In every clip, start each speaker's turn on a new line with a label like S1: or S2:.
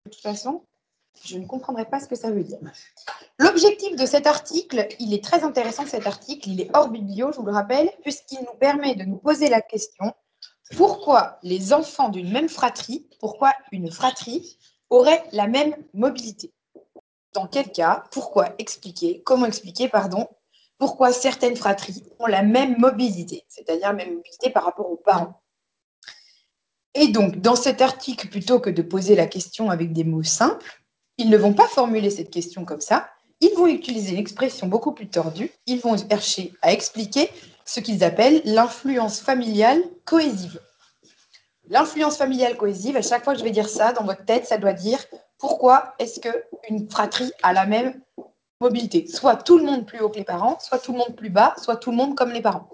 S1: De toute façon, je ne comprendrai pas ce que ça veut dire. L'objectif de cet article, il est très intéressant cet article, il est hors biblio, je vous le rappelle, puisqu'il nous permet de nous poser la question pourquoi les enfants d'une même fratrie, pourquoi une fratrie aurait la même mobilité? Dans quel cas? Pourquoi expliquer? Comment expliquer, pardon, pourquoi certaines fratries ont la même mobilité, c'est-à-dire la même mobilité par rapport aux parents? Et donc, dans cet article, plutôt que de poser la question avec des mots simples, ils ne vont pas formuler cette question comme ça, ils vont utiliser une expression beaucoup plus tordue, ils vont chercher à expliquer ce qu'ils appellent l'influence familiale cohésive. L'influence familiale cohésive, à chaque fois que je vais dire ça, dans votre tête, ça doit dire pourquoi est-ce qu'une fratrie a la même mobilité? Soit tout le monde plus haut que les parents, soit tout le monde plus bas, soit tout le monde comme les parents.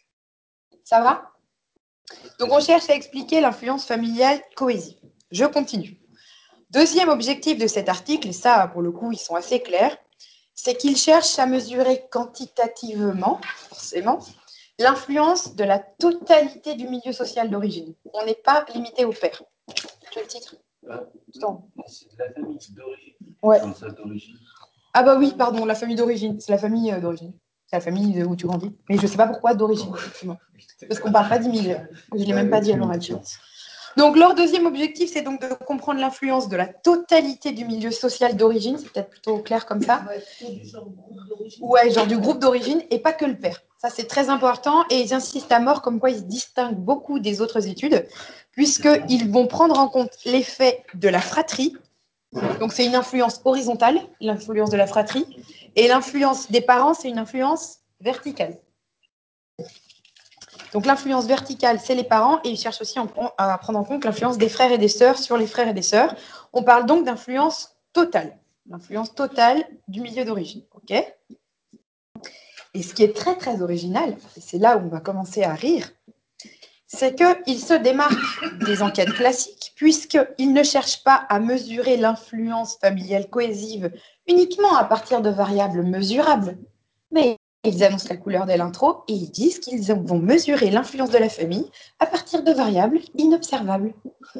S1: Ça va? Donc on cherche à expliquer l'influence familiale cohésive. Je continue. Deuxième objectif de cet article, et ça pour le coup ils sont assez clairs, c'est qu'ils cherchent à mesurer quantitativement, forcément, l'influence de la totalité du milieu social d'origine. On n'est pas limité au père. Tu as le titre?
S2: C'est de la famille d'origine.
S1: Ouais.
S2: Comme ça, d'origine.
S1: Ah bah oui, pardon, la famille d'origine. C'est la famille d'origine. C'est la famille où tu grandis. Mais je ne sais pas pourquoi d'origine, effectivement. Parce qu'on ne parle pas d'immigrés. Je ne l'ai même pas dit à l'oral. Donc, leur deuxième objectif, c'est donc de comprendre l'influence de la totalité du milieu social d'origine. C'est peut-être plutôt clair comme ça. Ouais, genre du groupe d'origine et pas que le père. Ça, c'est très important et ils insistent à mort comme quoi ils se distinguent beaucoup des autres études puisqu'ils vont prendre en compte l'effet de la fratrie. Donc, c'est une influence horizontale, l'influence de la fratrie. Et l'influence des parents, c'est une influence verticale. Donc, l'influence verticale, c'est les parents. Et ils cherchent aussi à prendre en compte l'influence des frères et des sœurs sur les frères et des sœurs. On parle donc d'influence totale. L'influence totale du milieu d'origine. OK ? Et ce qui est très, très original, et c'est là où on va commencer à rire, c'est qu'il se démarque des enquêtes classiques, puisqu'il ne cherche pas à mesurer l'influence familiale cohésive uniquement à partir de variables mesurables, mais ils annoncent la couleur de l'intro et ils disent qu'ils vont mesurer l'influence de la famille à partir de variables inobservables.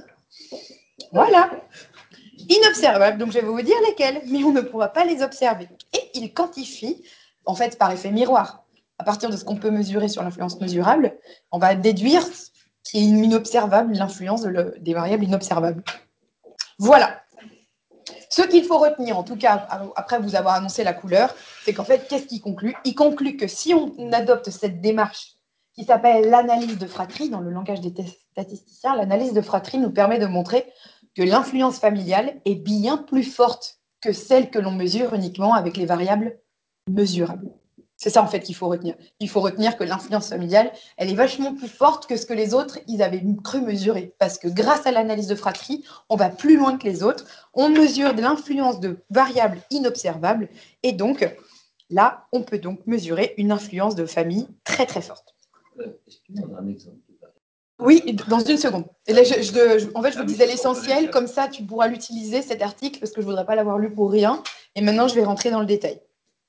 S1: Voilà, inobservables, donc je vais vous dire lesquelles, mais on ne pourra pas les observer. Et ils quantifient, en fait, par effet miroir. À partir de ce qu'on peut mesurer sur l'influence mesurable, on va déduire qui est inobservable, l'influence des variables inobservables. Voilà. Ce qu'il faut retenir, en tout cas, après vous avoir annoncé la couleur, c'est qu'en fait, qu'est-ce qu'il conclut? Il conclut que si on adopte cette démarche qui s'appelle l'analyse de fratrie, dans le langage des statisticiens, l'analyse de fratrie nous permet de montrer que l'influence familiale est bien plus forte que celle que l'on mesure uniquement avec les variables mesurables. C'est ça, en fait, qu'il faut retenir. Il faut retenir que l'influence familiale, elle est vachement plus forte que ce que les autres, ils avaient cru mesurer. Parce que grâce à l'analyse de fratrie, on va plus loin que les autres. On mesure de l'influence de variables inobservables. Et donc, là, on peut donc mesurer une influence de famille très, très forte.
S2: Est-ce qu'on a un exemple?
S1: Oui, dans une seconde. Et là, en fait, je vous disais l'essentiel. Comme ça, tu pourras l'utiliser, cet article, parce que je ne voudrais pas l'avoir lu pour rien. Et maintenant, je vais rentrer dans le détail.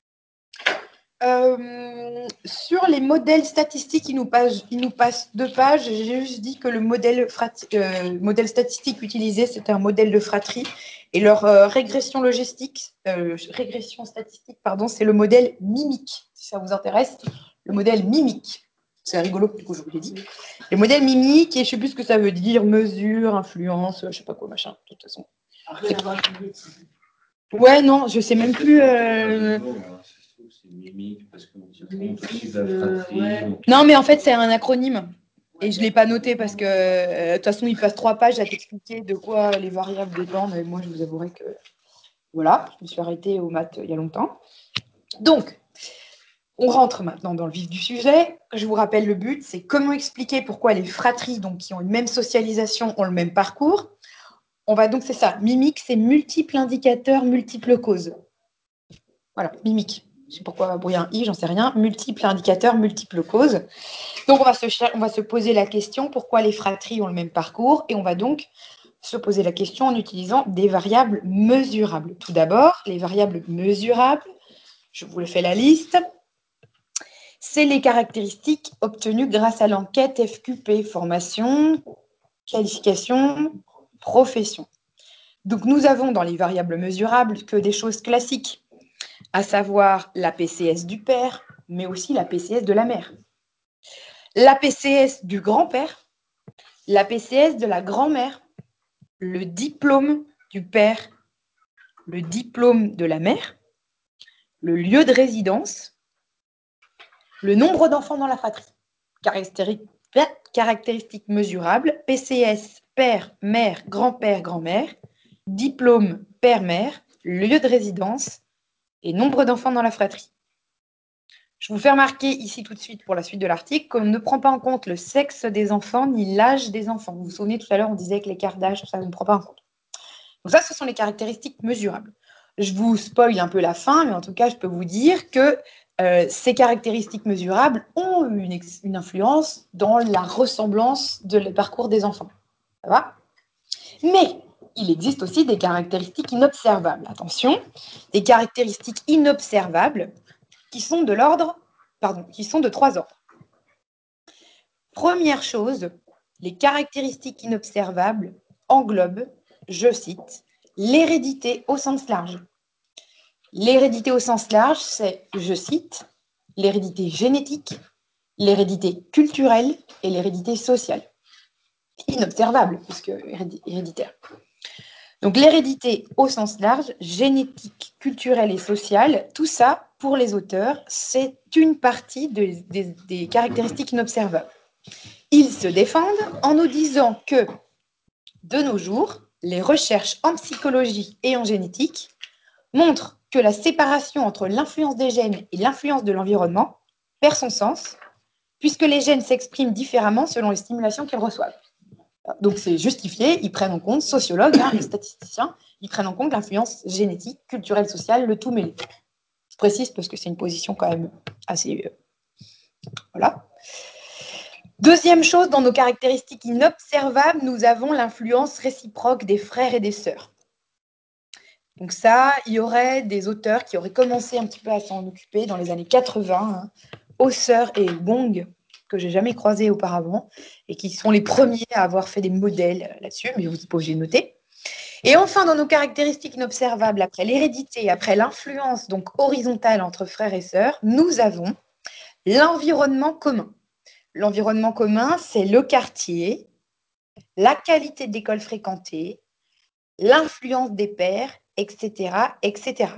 S1: Sur les modèles statistiques, il nous passe 2 pages. J'ai juste dit que le modèle statistique utilisé, c'était un modèle de fratrie. Et leur régression statistique, pardon, c'est le modèle mimique, si ça vous intéresse. Le modèle mimique. C'est rigolo, du coup, je vous l'ai dit. Le modèle mimique, et je ne sais plus ce que ça veut dire, mesure, influence, je ne sais pas quoi, machin, de toute façon. Ouais, non, je ne sais même plus.
S2: C'est mimique parce qu'on tient compte aussi de la fratrie.
S1: Non, mais en fait, c'est un acronyme. Et je ne l'ai pas noté parce que, de toute façon, il passe 3 pages à t'expliquer de quoi les variables dépendent. Et moi, je vous avouerai que, voilà, je me suis arrêtée aux maths il y a longtemps. Donc, on rentre maintenant dans le vif du sujet. Je vous rappelle le but, c'est comment expliquer pourquoi les fratries, donc qui ont une même socialisation, ont le même parcours. On va donc, c'est ça, mimique, c'est multiples indicateurs, multiples causes. Voilà, mimique. Je sais pourquoi il y a un i, j'en sais rien. Multiples indicateurs, multiples causes. Donc, on va se poser la question pourquoi les fratries ont le même parcours et on va donc se poser la question en utilisant des variables mesurables. Tout d'abord, les variables mesurables, je vous fais la liste, c'est les caractéristiques obtenues grâce à l'enquête FQP, formation, qualification, profession. Donc, nous avons dans les variables mesurables que des choses classiques, à savoir la PCS du père, mais aussi la PCS de la mère. La PCS du grand-père, la PCS de la grand-mère, le diplôme du père, le diplôme de la mère, le lieu de résidence, le nombre d'enfants dans la fratrie. Caractéristiques mesurables, PCS, père, mère, grand-père, grand-mère, diplôme, père-mère, lieu de résidence et nombre d'enfants dans la fratrie. Je vous fais remarquer ici tout de suite pour la suite de l'article qu'on ne prend pas en compte le sexe des enfants ni l'âge des enfants. Vous vous souvenez, tout à l'heure, on disait que l'écart d'âge, ça ne prend pas en compte. Donc ça, ce sont les caractéristiques mesurables. Je vous spoil un peu la fin, mais en tout cas, je peux vous dire que ces caractéristiques mesurables ont une influence dans la ressemblance de le parcours des enfants. Ça va? Mais il existe aussi des caractéristiques inobservables. Attention, des caractéristiques inobservables qui sont de trois ordres. Première chose, les caractéristiques inobservables englobent, je cite, l'hérédité au sens large. L'hérédité au sens large, c'est, je cite, l'hérédité génétique, l'hérédité culturelle et l'hérédité sociale. Inobservable, puisque héréditaire. Donc l'hérédité au sens large, génétique, culturelle et sociale, tout ça, pour les auteurs, c'est une partie des caractéristiques inobservables. Ils se défendent en nous disant que, de nos jours, les recherches en psychologie et en génétique montrent que la séparation entre l'influence des gènes et l'influence de l'environnement perd son sens, puisque les gènes s'expriment différemment selon les stimulations qu'ils reçoivent. Donc c'est justifié, ils prennent en compte, sociologues, les statisticiens, ils prennent en compte l'influence génétique, culturelle, sociale, le tout mêlé. Je précise parce que c'est une position quand même assez... voilà. Deuxième chose, dans nos caractéristiques inobservables, nous avons l'influence réciproque des frères et des sœurs. Donc ça, il y aurait des auteurs qui auraient commencé un petit peu à s'en occuper dans les années 80, Hauser et Wong, que j'ai jamais croisés auparavant, et qui sont les premiers à avoir fait des modèles là-dessus, mais vous êtes pas obligé de noter. Et enfin, dans nos caractéristiques inobservables, après l'hérédité, après l'influence donc horizontale entre frères et sœurs, nous avons l'environnement commun. L'environnement commun, c'est le quartier, la qualité de l'école fréquentée, l'influence des pairs, etc., etc.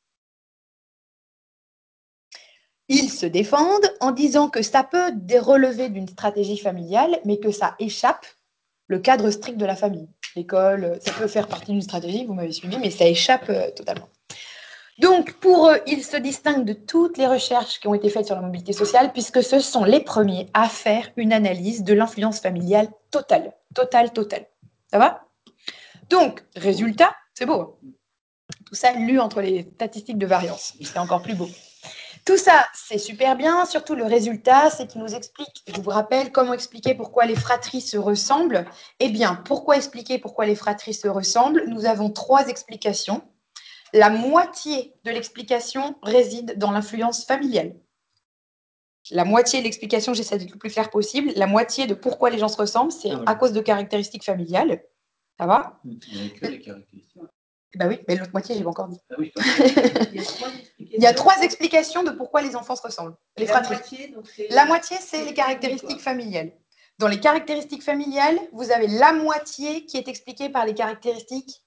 S1: Ils se défendent en disant que ça peut relever d'une stratégie familiale, mais que ça échappe le cadre strict de la famille. L'école, ça peut faire partie d'une stratégie, vous m'avez suivi, mais ça échappe totalement. Donc, pour eux, ils se distinguent de toutes les recherches qui ont été faites sur la mobilité sociale, puisque ce sont les premiers à faire une analyse de l'influence familiale totale. Totale. Ça va? Donc, résultat, c'est beau. Tout ça lu entre les statistiques de variance. C'est encore plus beau. Tout ça, c'est super bien, surtout le résultat, c'est qu'il nous explique, je vous rappelle, comment expliquer pourquoi les fratries se ressemblent. Eh bien, pourquoi expliquer pourquoi les fratries se ressemblent? Nous avons 3 explications. La moitié de l'explication réside dans l'influence familiale. La moitié de l'explication, j'essaie d'être le plus clair possible, la moitié de pourquoi les gens se ressemblent, c'est à cause de caractéristiques familiales. Ça va?
S2: Il n'y a que les caractéristiques.
S1: Ben oui, mais l'autre moitié, j'ai pas encore dit.
S2: Ah oui,
S1: Il y a 3 explications de pourquoi les enfants se ressemblent. Les fratries. La moitié, c'est les caractéristiques familiales. Dans les caractéristiques familiales, vous avez la moitié qui est expliquée par les caractéristiques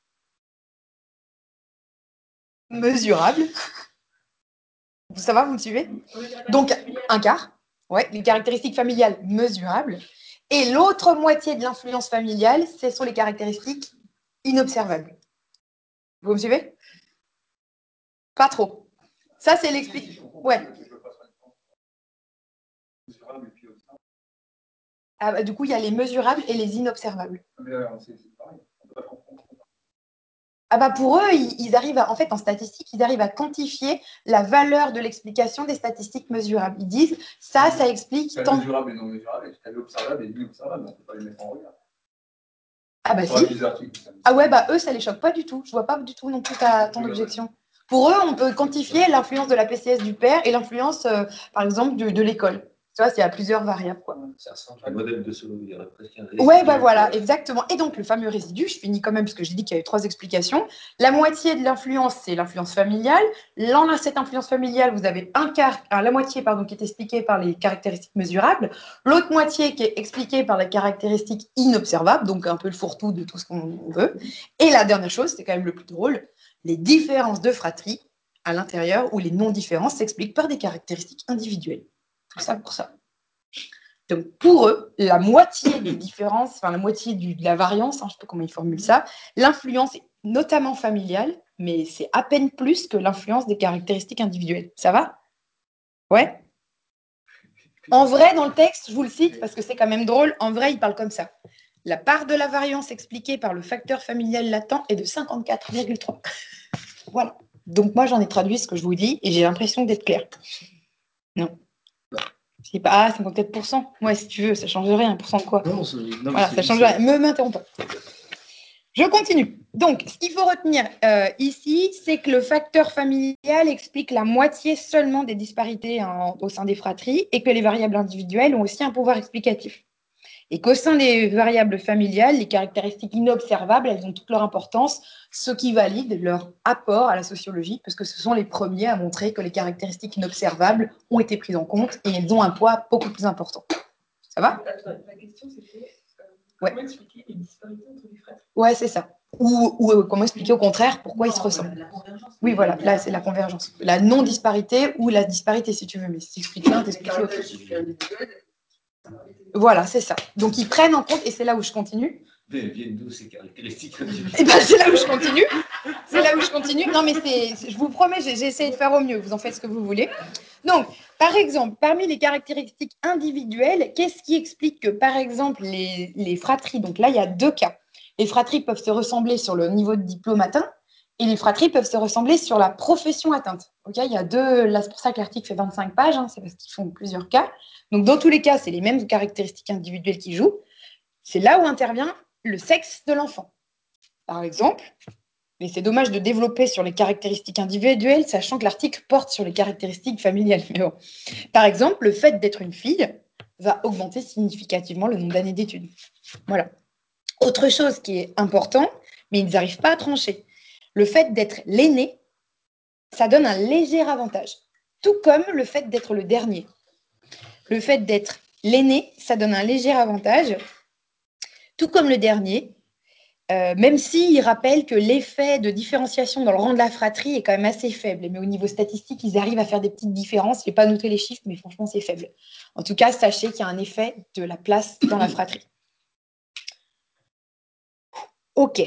S1: mesurables. Ça va, vous me suivez? Donc, un quart. Ouais, les caractéristiques familiales mesurables. Et l'autre moitié de l'influence familiale, ce sont les caractéristiques inobservables. Vous me suivez? Pas trop. Ça, c'est l'explication. Ouais. Ah bah, du coup, il y a les mesurables et les inobservables. Ah bah pour eux, ils arrivent en fait, en statistique, ils arrivent à quantifier la valeur de l'explication des statistiques mesurables. Ils disent, ça explique...
S3: C'est mesurable et non mesurable, et observable et inobservable, on ne peut pas les mettre en regard.
S1: Ah bah si. Ah ouais, bah eux, ça les choque pas du tout. Je vois pas du tout non plus ton objection. Pour eux, on peut quantifier l'influence de la PCS du père et l'influence, par exemple, de l'école. Tu vois, il y a plusieurs variables, quoi.
S2: Ça ressemble à un modèle de solo, il y aurait presque un résidu.
S1: Ouais, bah voilà, exactement. Et donc, le fameux résidu, je finis quand même, parce que j'ai dit qu'il y avait 3 explications. La moitié de l'influence, c'est l'influence familiale. Dans cette influence familiale, vous avez la moitié pardon, qui est expliquée par les caractéristiques mesurables, l'autre moitié qui est expliquée par les caractéristiques inobservables, donc un peu le fourre-tout de tout ce qu'on veut. Et la dernière chose, c'est quand même le plus drôle, les différences de fratrie à l'intérieur, ou les non-différences s'expliquent par des caractéristiques individuelles. Tout ça pour ça. Donc, pour eux, la moitié des différences, enfin la moitié de la variance, je ne sais pas comment ils formulent ça, l'influence est notamment familiale, mais c'est à peine plus que l'influence des caractéristiques individuelles. Ça va? Ouais? En vrai, dans le texte, je vous le cite parce que c'est quand même drôle, en vrai, il parle comme ça. La part de la variance expliquée par le facteur familial latent est de 54,3. Voilà. Donc, moi, j'en ai traduit ce que je vous dis et j'ai l'impression d'être claire. Non. Je dis pas, 54%. Ouais, si tu veux, ça change rien. Pourcent de quoi?
S2: Non,
S1: voilà, ça change rien. Me m'interromps pas. Je continue. Donc, ce qu'il faut retenir ici, c'est que le facteur familial explique la moitié seulement des disparités au sein des fratries et que les variables individuelles ont aussi un pouvoir explicatif. Et qu'au sein des variables familiales, les caractéristiques inobservables, elles ont toute leur importance, ce qui valide leur apport à la sociologie, parce que ce sont les premiers à montrer que les caractéristiques inobservables ont été prises en compte et elles ont un poids beaucoup plus important. Ça va?
S4: La question, c'était comment expliquer les disparités entre les fratries?
S1: Ouais, c'est ça. Ou comment expliquer au contraire pourquoi ils se ressemblent. Oui, voilà, là, c'est la convergence. La non-disparité ou la disparité, si tu veux. Mais si tu expliques l'un, tu expliques l'autre. Voilà, c'est ça. Donc, ils prennent en compte, et c'est là où je continue.
S2: Mais elles viennent d'où ces caractéristiques?
S1: Et bien, c'est là où je continue. C'est là où je continue. Non, mais je vous promets, j'ai essayé de faire au mieux. Vous en faites ce que vous voulez. Donc, par exemple, parmi les caractéristiques individuelles, qu'est-ce qui explique que, par exemple, les fratries, donc là, il y a 2 cas. Les fratries peuvent se ressembler sur le niveau de diplôme atteint et les fratries peuvent se ressembler sur la profession atteinte. Okay, il y a 2, là, c'est pour ça que l'article fait 25 pages, c'est parce qu'ils font plusieurs cas. Donc, dans tous les cas, c'est les mêmes caractéristiques individuelles qui jouent. C'est là où intervient le sexe de l'enfant. Par exemple, mais c'est dommage de développer sur les caractéristiques individuelles, sachant que l'article porte sur les caractéristiques familiales. Mais bon. Par exemple, le fait d'être une fille va augmenter significativement le nombre d'années d'études. Voilà. Autre chose qui est important, mais ils n'arrivent pas à trancher. Le fait d'être l'aîné, ça donne un léger avantage. Tout comme le fait d'être le dernier. Le fait d'être l'aîné, ça donne un léger avantage. Tout comme le dernier, même s'il rappelle que l'effet de différenciation dans le rang de la fratrie est quand même assez faible. Mais au niveau statistique, ils arrivent à faire des petites différences. Je n'ai pas noté les chiffres, mais franchement, c'est faible. En tout cas, sachez qu'il y a un effet de la place dans la fratrie. OK.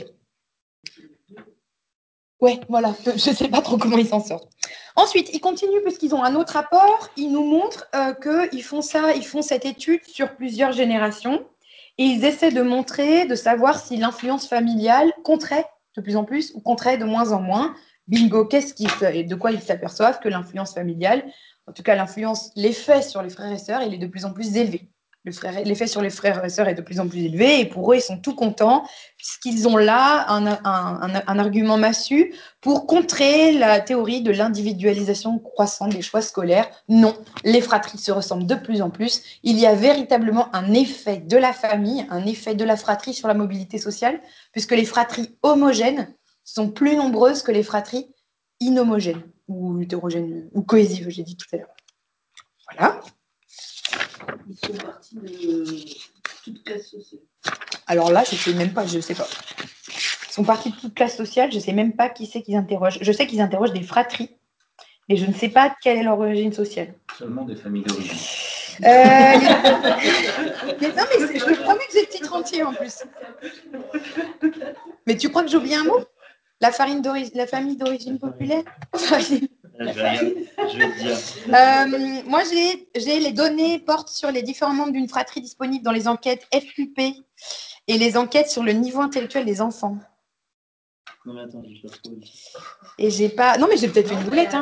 S1: Ouais, voilà. Je ne sais pas trop comment ils s'en sortent. Ensuite, ils continuent parce qu'ils ont un autre apport. Ils nous montrent qu'ils font ça, ils font cette étude sur plusieurs générations. Et ils essaient de montrer, de savoir si l'influence familiale compterait de plus en plus ou compterait de moins en moins. Bingo, de quoi ils s'aperçoivent que l'influence familiale, en tout cas l'effet sur les frères et sœurs, il est de plus en plus élevé. L'effet sur les frères et sœurs est de plus en plus élevé et pour eux, ils sont tout contents puisqu'ils ont là un argument massu pour contrer la théorie de l'individualisation croissante des choix scolaires. Non, les fratries se ressemblent de plus en plus. Il y a véritablement un effet de la famille, un effet de la fratrie sur la mobilité sociale, puisque les fratries homogènes sont plus nombreuses que les fratries inhomogènes ou hétérogènes ou cohésives, j'ai dit tout à l'heure. Voilà.
S4: Ils sont partis de toute classe sociale.
S1: Alors là, je sais même pas, je sais pas. Ils sont partis de toute classe sociale, je sais même pas qui c'est qu'ils interrogent. Je sais qu'ils interrogent des fratries, et je ne sais pas quelle est leur origine sociale.
S2: Seulement des familles d'origine.
S1: Mais non, mais je te promets que j'ai le titre entier en plus. Mais tu crois que j'ai oublié un mot? La famille d'origine populaire?
S2: Je vais te dire.
S1: Moi, j'ai les données portent sur les différents membres d'une fratrie disponibles dans les enquêtes FQP et les enquêtes sur le niveau intellectuel des enfants.
S2: Non, mais attends, je vais retrouver.
S1: Et j'ai pas. Non, mais j'ai peut-être fait une boulette.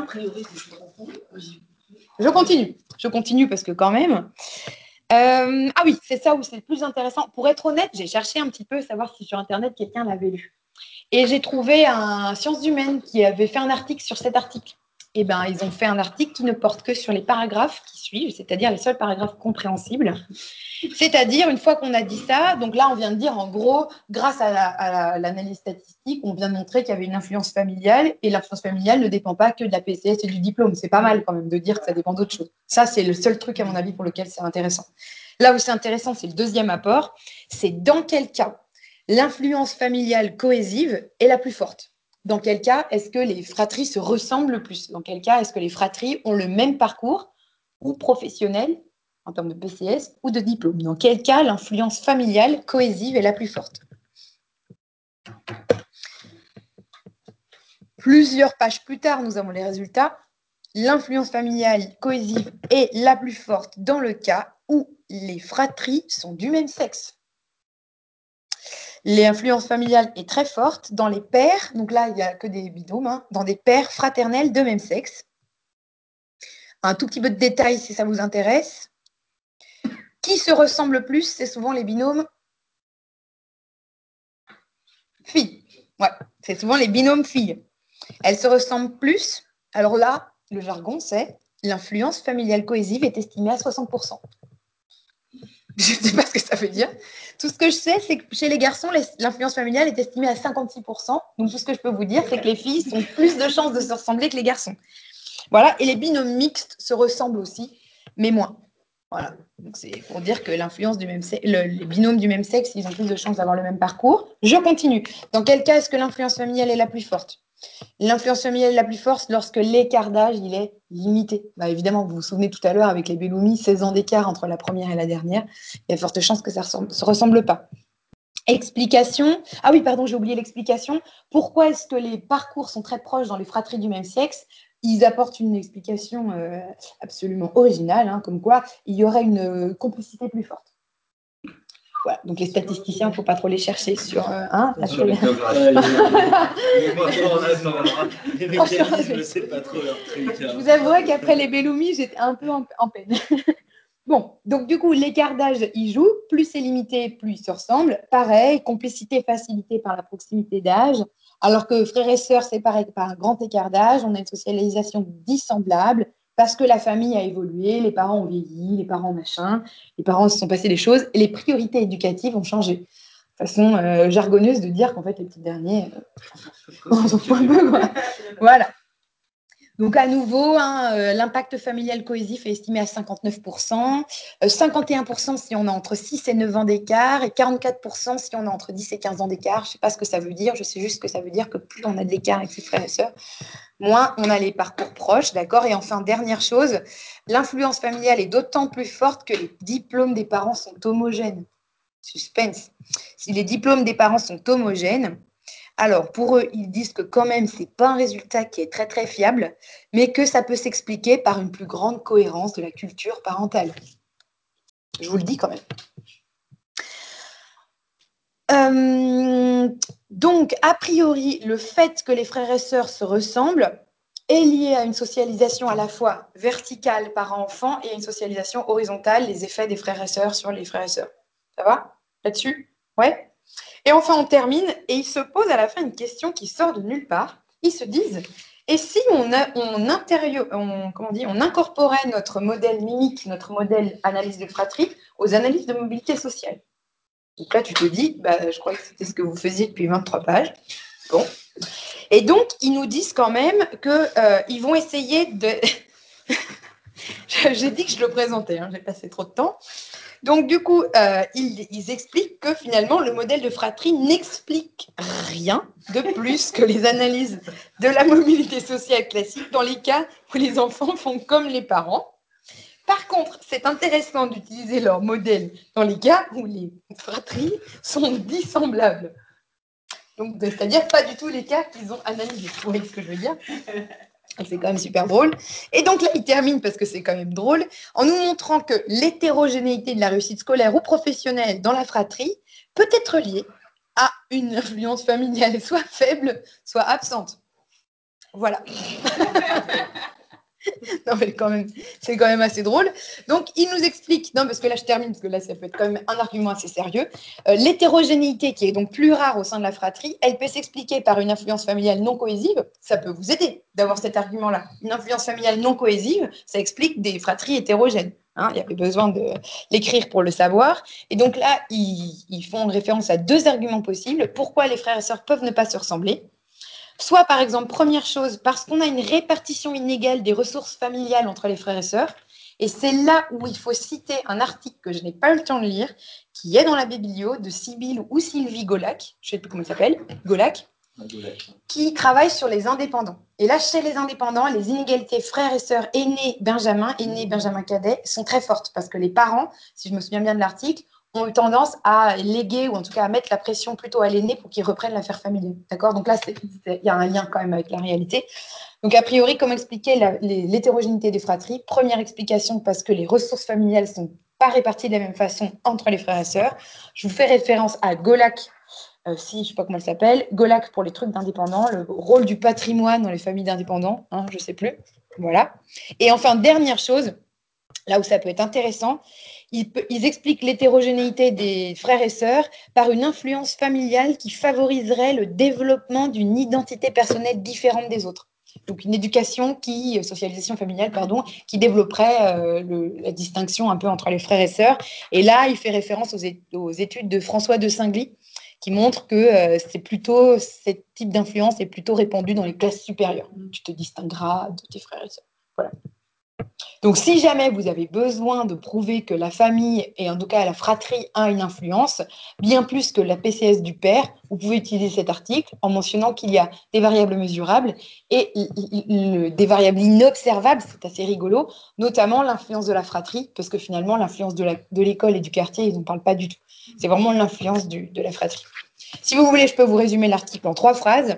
S1: Je continue parce que quand même. Ah oui, c'est ça où c'est le plus intéressant. Pour être honnête, j'ai cherché un petit peu savoir si sur Internet quelqu'un l'avait lu. Et j'ai trouvé un Sciences Humaines qui avait fait un article sur cet article. eh ben, ils ont fait un article qui ne porte que sur les paragraphes qui suivent, c'est-à-dire les seuls paragraphes compréhensibles. C'est-à-dire, une fois qu'on a dit ça, donc là, on vient de dire, en gros, grâce à l'analyse statistique, on vient de montrer qu'il y avait une influence familiale, et l'influence familiale ne dépend pas que de la PCS et du diplôme. C'est pas mal quand même de dire que ça dépend d'autres choses. Ça, c'est le seul truc, à mon avis, pour lequel c'est intéressant. Là où c'est intéressant, c'est le deuxième apport, c'est dans quel cas l'influence familiale cohésive est la plus forte. Dans quel cas est-ce que les fratries se ressemblent le plus? Dans quel cas est-ce que les fratries ont le même parcours ou professionnel en termes de PCS ou de diplôme? Dans quel cas l'influence familiale cohésive est la plus forte? Plusieurs pages plus tard, nous avons les résultats. L'influence familiale cohésive est la plus forte dans le cas où les fratries sont du même sexe. L'influence familiale est très forte dans les pairs, donc là, il n'y a que des binômes, hein, dans des pairs fraternels de même sexe. Un tout petit peu de détails si ça vous intéresse. Qui se ressemble le plus? C'est souvent les binômes filles. Ouais, c'est souvent les binômes filles. Elles se ressemblent plus. Alors là, le jargon, c'est l'influence familiale cohésive est estimée à 60%. Je ne sais pas ce que ça veut dire. Tout ce que je sais, c'est que chez les garçons, l'influence familiale est estimée à 56%. Donc, tout ce que je peux vous dire, c'est que les filles ont plus de chances de se ressembler que les garçons. Voilà. Et les binômes mixtes se ressemblent aussi, mais moins. Voilà. Donc, c'est pour dire que l'influence du même sexe, les binômes du même sexe, ils ont plus de chances d'avoir le même parcours. Je continue. Dans quel cas est-ce que l'influence familiale est la plus forte? L'influence familiale est la plus forte lorsque l'écart d'âge il est limité. Bah, évidemment, vous vous souvenez tout à l'heure avec les Bellumi, 16 ans d'écart entre la première et la dernière. Il y a de fortes chances que ça ne se ressemble pas. Explication. Ah oui, pardon, j'ai oublié l'explication. Pourquoi est-ce que les parcours sont très proches dans les fratries du même sexe? Ils apportent une explication absolument originale, hein, comme quoi il y aurait une complicité plus forte. Voilà. Donc les statisticiens, il ne faut pas trop les chercher sur
S2: Sur les biographies. Les mécanismes, c'est pas trop leur truc.
S1: Je vous avouerai qu'après les Bellumi, j'étais un peu en peine. Bon, donc du coup, l'écart d'âge, il joue. Plus c'est limité, plus ils se ressemblent. Pareil, complicité facilitée par la proximité d'âge. Alors que frères et sœurs séparés par un grand écart d'âge, on a une socialisation dissemblable parce que la famille a évolué, les parents ont vieilli, les parents machin, les parents se sont passés des choses et les priorités éducatives ont changé. Façon jargonneuse de dire qu'en fait, les petits derniers, on s'en fout un peu, quoi. Voilà. Donc, à nouveau, hein, l'impact familial cohésif est estimé à 59%, 51% si on a entre 6 et 9 ans d'écart, et 44% si on a entre 10 et 15 ans d'écart. Je ne sais pas ce que ça veut dire, je sais juste que ça veut dire que plus on a de l'écart avec ses frères et sœurs, moins on a les parcours proches, d'accord? Et enfin, dernière chose, l'influence familiale est d'autant plus forte que les diplômes des parents sont homogènes. Suspense. Si les diplômes des parents sont homogènes, alors, pour eux, ils disent que quand même, ce n'est pas un résultat qui est très, très fiable, mais que ça peut s'expliquer par une plus grande cohérence de la culture parentale. Je vous le dis quand même. Donc, a priori, le fait que les frères et sœurs se ressemblent est lié à une socialisation à la fois verticale parent-enfant et à une socialisation horizontale, les effets des frères et sœurs sur les frères et sœurs. Ça va là-dessus? Ouais. Et enfin, on termine et ils se posent à la fin une question qui sort de nulle part. Ils se disent, et si on incorporait notre modèle mimique, notre modèle analyse de fratrie aux analyses de mobilité sociale? Donc là, tu te dis, bah, je crois que c'était ce que vous faisiez depuis 23 pages. Bon. Et donc, ils nous disent quand même qu'ils vont essayer de... J'ai dit que je le présentais, hein, j'ai passé trop de temps. Donc, du coup, ils expliquent que finalement, le modèle de fratrie n'explique rien de plus que les analyses de la mobilité sociale classique dans les cas où les enfants font comme les parents. Par contre, c'est intéressant d'utiliser leur modèle dans les cas où les fratries sont dissemblables. Donc, c'est-à-dire pas du tout les cas qu'ils ont analysés. Vous voyez ce que je veux dire? C'est quand même super drôle. Et donc là, il termine, parce que c'est quand même drôle, en nous montrant que l'hétérogénéité de la réussite scolaire ou professionnelle dans la fratrie peut être liée à une influence familiale soit faible, soit absente. Voilà. Non, mais quand même, c'est quand même assez drôle. Donc, il nous explique, non, parce que là, je termine, parce que là, ça peut être quand même un argument assez sérieux. L'hétérogénéité, qui est donc plus rare au sein de la fratrie, elle peut s'expliquer par une influence familiale non cohésive. Ça peut vous aider d'avoir cet argument-là. Une influence familiale non cohésive, ça explique des fratries hétérogènes. Hein, il y avait besoin de l'écrire pour le savoir. Et donc là, ils font référence à deux arguments possibles. Pourquoi les frères et sœurs peuvent ne pas se ressembler? Soit, par exemple, première chose, parce qu'on a une répartition inégale des ressources familiales entre les frères et sœurs. Et c'est là où il faut citer un article que je n'ai pas eu le temps de lire, qui est dans la biblio de Sibylle ou Sylvie Golac, je ne sais plus comment elle s'appelle, Golac, qui travaille sur les indépendants. Et là, chez les indépendants, les inégalités frères et sœurs aînés Benjamin cadet, sont très fortes, parce que les parents, si je me souviens bien de l'article, ont eu tendance à léguer ou en tout cas à mettre la pression plutôt à l'aîné pour qu'il reprenne l'affaire familiale. D'accord? Donc là, il y a un lien quand même avec la réalité. Donc a priori, comment expliquer l'hétérogénéité des fratries? Première explication, parce que les ressources familiales ne sont pas réparties de la même façon entre les frères et sœurs. Je vous fais référence à Golac, si je ne sais pas comment elle s'appelle, Golac pour les trucs d'indépendants, le rôle du patrimoine dans les familles d'indépendants, hein, je ne sais plus. Voilà. Et enfin, dernière chose, là où ça peut être intéressant, ils expliquent l'hétérogénéité des frères et sœurs par une influence familiale qui favoriserait le développement d'une identité personnelle différente des autres. Donc une socialisation familiale, pardon, qui développerait la distinction un peu entre les frères et sœurs. Et là, il fait référence aux études de François de Singly, qui montrent que ce type d'influence est plutôt répandu dans les classes supérieures. Tu te distingueras de tes frères et sœurs. Voilà. Donc, si jamais vous avez besoin de prouver que la famille, et en tout cas la fratrie, a une influence, bien plus que la PCS du père, vous pouvez utiliser cet article en mentionnant qu'il y a des variables mesurables et des variables inobservables, c'est assez rigolo, notamment l'influence de la fratrie, parce que finalement, l'influence de l'école et du quartier, ils n'en parlent pas du tout. C'est vraiment l'influence de la fratrie. Si vous voulez, je peux vous résumer l'article en 3 phrases.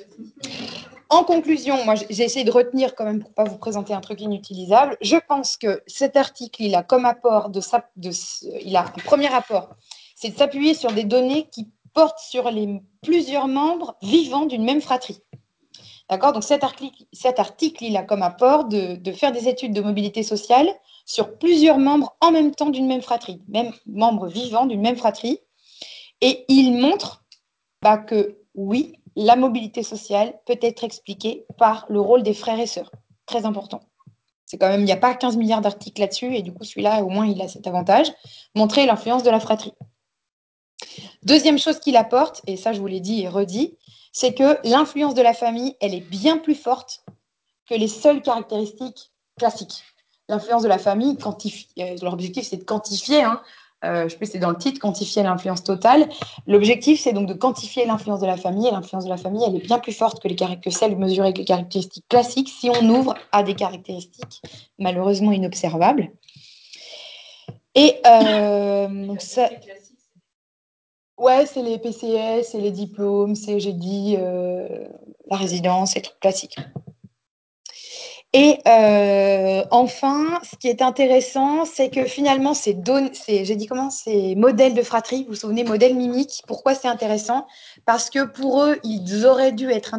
S1: En conclusion, moi, j'ai essayé de retenir quand même pour ne pas vous présenter un truc inutilisable. Je pense que cet article, il a comme apport il a un premier apport, c'est de s'appuyer sur des données qui portent sur les plusieurs membres vivants d'une même fratrie. D'accord? Donc cet article, il a comme apport de faire des études de mobilité sociale sur plusieurs membres en même temps d'une même fratrie, même membres vivants d'une même fratrie. Et il montre que oui, la mobilité sociale peut être expliquée par le rôle des frères et sœurs. Très important. C'est quand même, il n'y a pas 15 milliards d'articles là-dessus, et du coup, celui-là, au moins, il a cet avantage, montrer l'influence de la fratrie. Deuxième chose qu'il apporte, et ça, je vous l'ai dit et redit, c'est que l'influence de la famille, elle est bien plus forte que les seules caractéristiques classiques. L'influence de la famille, leur objectif, c'est de quantifier, je sais plus, c'est dans le titre, quantifier l'influence totale. L'objectif, c'est donc de quantifier l'influence de la famille. Et l'influence de la famille, elle est bien plus forte que celle mesurée avec les caractéristiques classiques si on ouvre à des caractéristiques malheureusement inobservables. Et donc ça, ouais, c'est les PCS, c'est les diplômes, c'est, j'ai dit, la résidence, c'est trucs classiques. Et enfin, ce qui est intéressant, c'est que finalement, ces modèles de fratrie, vous vous souvenez, modèles mimiques, pourquoi c'est intéressant? Parce que pour eux, ils auraient dû être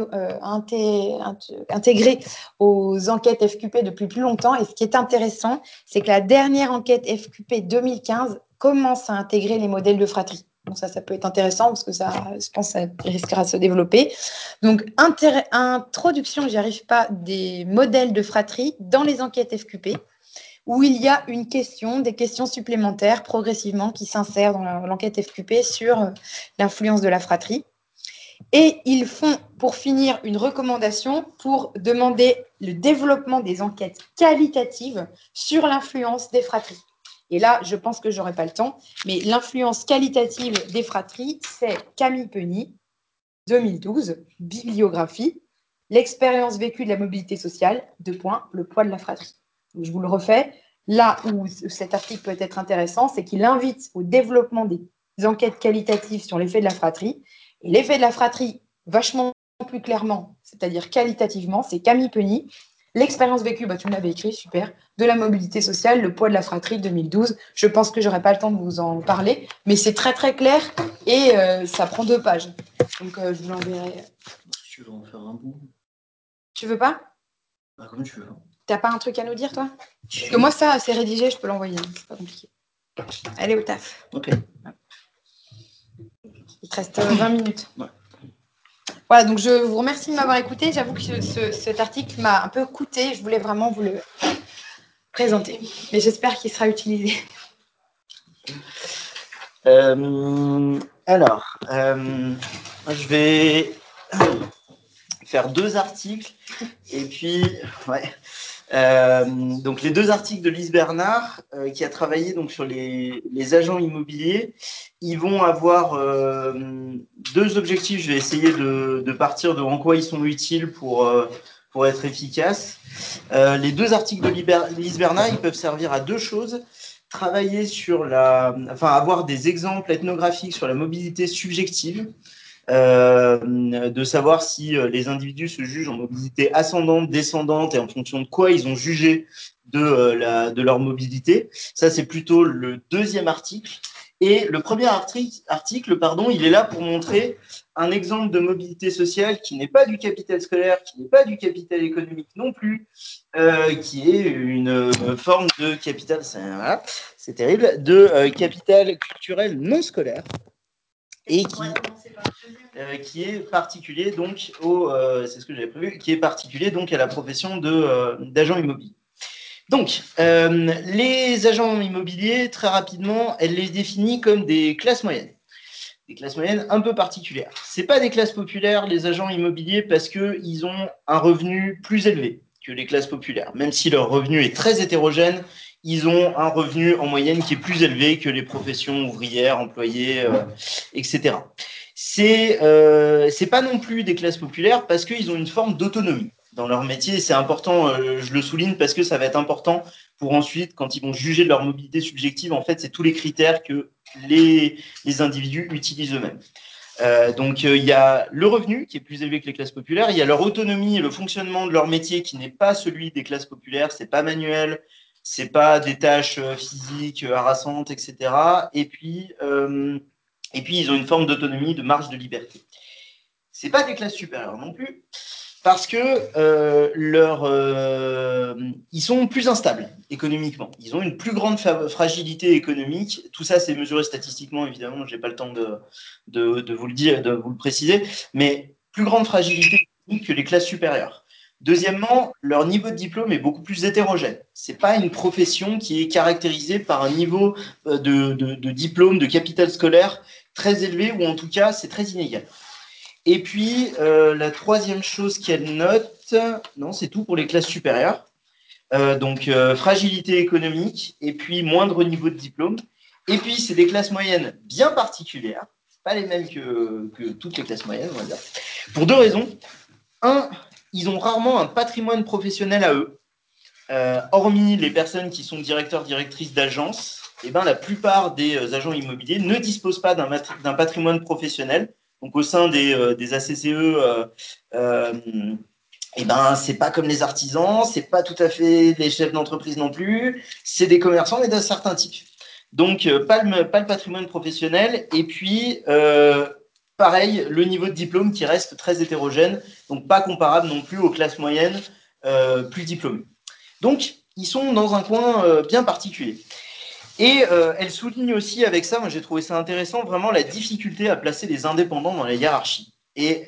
S1: intégrés aux enquêtes FQP depuis plus longtemps. Et ce qui est intéressant, c'est que la dernière enquête FQP 2015 commence à intégrer les modèles de fratrie. Donc ça peut être intéressant parce que ça, je pense que ça risquera de se développer. Donc, introduction, j'y arrive pas, des modèles de fratrie dans les enquêtes FQP, où il y a des questions supplémentaires progressivement qui s'insèrent dans l'enquête FQP sur l'influence de la fratrie. Et ils font, pour finir, une recommandation pour demander le développement des enquêtes qualitatives sur l'influence des fratries. Et là, je pense que je n'aurai pas le temps, mais l'influence qualitative des fratries, c'est Camille Penny, 2012, bibliographie, l'expérience vécue de la mobilité sociale, le poids de la fratrie. Donc, je vous le refais. Là où cet article peut être intéressant, c'est qu'il invite au développement des enquêtes qualitatives sur l'effet de la fratrie. Et l'effet de la fratrie, vachement plus clairement, c'est-à-dire qualitativement, c'est Camille Penny. L'expérience vécue, tu me l'avais écrit, super. De la mobilité sociale, le poids de la fratrie, 2012. Je pense que je n'aurai pas le temps de vous en parler, mais c'est très très clair et ça prend 2 pages. Donc, je vous l'enverrai.
S2: Si tu veux en faire un bout.
S1: Tu veux pas?
S2: Comment tu veux?
S1: T'as pas un truc à nous dire, toi? Parce que moi, ça, c'est rédigé, je peux l'envoyer. C'est pas compliqué. Allez au taf.
S5: Ok.
S1: Il te reste 20 minutes.
S5: Ouais.
S1: Voilà, donc je vous remercie de m'avoir écouté. J'avoue que cet article m'a un peu coûté. Je voulais vraiment vous le présenter. Mais j'espère qu'il sera utilisé.
S5: Alors, je vais faire 2 articles et puis, ouais. Donc les 2 articles de Lise Bernard, qui a travaillé donc sur les agents immobiliers, ils vont avoir 2 objectifs. Je vais essayer de partir de en quoi ils sont utiles pour être efficaces. Les 2 articles de Lise Bernard, ils peuvent servir à 2 choses. Travailler sur avoir des exemples ethnographiques sur la mobilité subjective, de savoir si les individus se jugent en mobilité ascendante, descendante et en fonction de quoi ils ont jugé de leur mobilité. Ça, c'est plutôt le 2e article. Et le premier article, il est là pour montrer un exemple de mobilité sociale qui n'est pas du capital scolaire, qui n'est pas du capital économique non plus, qui est une forme de capital, c'est terrible, de capital culturel non scolaire. Et qui est particulier donc c'est ce que j'avais prévu, qui est particulier donc à la profession d'agent immobilier. Donc, les agents immobiliers, très rapidement, elle les définit comme des classes moyennes. Des classes moyennes un peu particulières. C'est pas des classes populaires, les agents immobiliers, parce qu'ils ont un revenu plus élevé que les classes populaires. Même si leur revenu est très hétérogène, ils ont un revenu en moyenne qui est plus élevé que les professions ouvrières, employées, etc. C'est pas non plus des classes populaires parce qu'ils ont une forme d'autonomie dans leur métier. C'est important, je le souligne parce que ça va être important pour ensuite, quand ils vont juger de leur mobilité subjective, en fait, c'est tous les critères que les individus utilisent eux-mêmes. Donc, il y a le revenu qui est plus élevé que les classes populaires, il y a leur autonomie et le fonctionnement de leur métier qui n'est pas celui des classes populaires, c'est pas manuel, c'est pas des tâches physiques harassantes, etc. Et puis, ils ont une forme d'autonomie, de marge de liberté. C'est pas des classes supérieures non plus, parce que ils sont plus instables économiquement. Ils ont une plus grande fragilité économique. Tout ça, c'est mesuré statistiquement, évidemment. Je n'ai pas le temps de vous le dire, de vous le préciser, mais plus grande fragilité économique que les classes supérieures. Deuxièmement, leur niveau de diplôme est beaucoup plus hétérogène. C'est pas une profession qui est caractérisée par un niveau de diplôme, de capital scolaire très élevé, ou en tout cas, c'est très inégal. Et puis, la 3e chose qu'elle note, non, c'est tout pour les classes supérieures. Donc, fragilité économique et puis moindre niveau de diplôme. Et puis, c'est des classes moyennes bien particulières, pas les mêmes que toutes les classes moyennes, on va dire, pour 2 raisons. Un, ils ont rarement un patrimoine professionnel à eux. Hormis les personnes qui sont directeurs, directrices d'agence, la plupart des agents immobiliers ne disposent pas d'un patrimoine professionnel. Donc, au sein des ACCE, c'est pas comme les artisans, c'est pas tout à fait les chefs d'entreprise non plus, c'est des commerçants, mais d'un certain type. Donc, pas le patrimoine professionnel. Et puis, pareil, le niveau de diplôme qui reste très hétérogène, donc pas comparable non plus aux classes moyennes plus diplômées. Donc, ils sont dans un coin bien particulier. Et elle souligne aussi avec ça, moi j'ai trouvé ça intéressant, vraiment la difficulté à placer les indépendants dans la hiérarchie. Et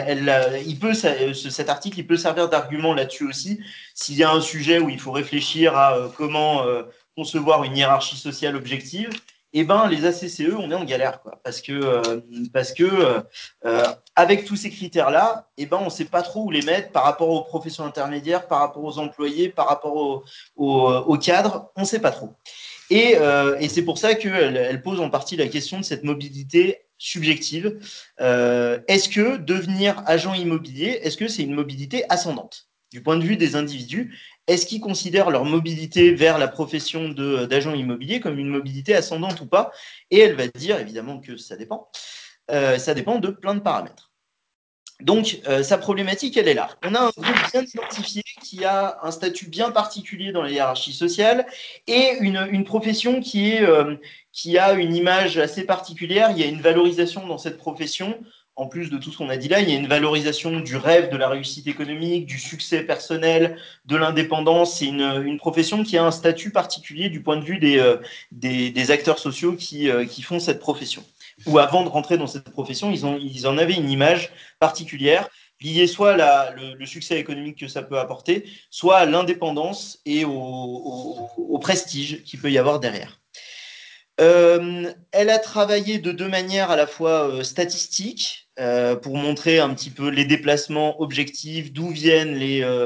S5: cet article, il peut servir d'argument là-dessus aussi. S'il y a un sujet où il faut réfléchir à comment concevoir une hiérarchie sociale objective, les ACCE, on est en galère, quoi. Parce que avec tous ces critères-là, on ne sait pas trop où les mettre par rapport aux professions intermédiaires, par rapport aux employés, par rapport aux cadres, on ne sait pas trop. Et c'est pour ça qu'elle pose en partie la question de cette mobilité subjective. Est-ce que devenir agent immobilier, est-ce que c'est une mobilité ascendante du point de vue des individus? Est-ce qu'ils considèrent leur mobilité vers la profession d'agent immobilier comme une mobilité ascendante ou pas? Et elle va dire évidemment que ça dépend. Ça dépend de plein de paramètres. Donc, sa problématique, elle est là. On a un groupe bien identifié qui a un statut bien particulier dans la hiérarchie sociale et une profession qui a une image assez particulière. Il y a une valorisation dans cette profession en plus de tout ce qu'on a dit là, il y a une valorisation du rêve, de la réussite économique, du succès personnel, de l'indépendance. C'est une profession qui a un statut particulier du point de vue des acteurs sociaux qui font cette profession. Ou avant de rentrer dans cette profession, ils en avaient une image particulière liée soit à le succès économique que ça peut apporter, soit à l'indépendance et au prestige qu'il peut y avoir derrière. Elle a travaillé de deux manières à la fois statistiques pour montrer un petit peu les déplacements objectifs, d'où viennent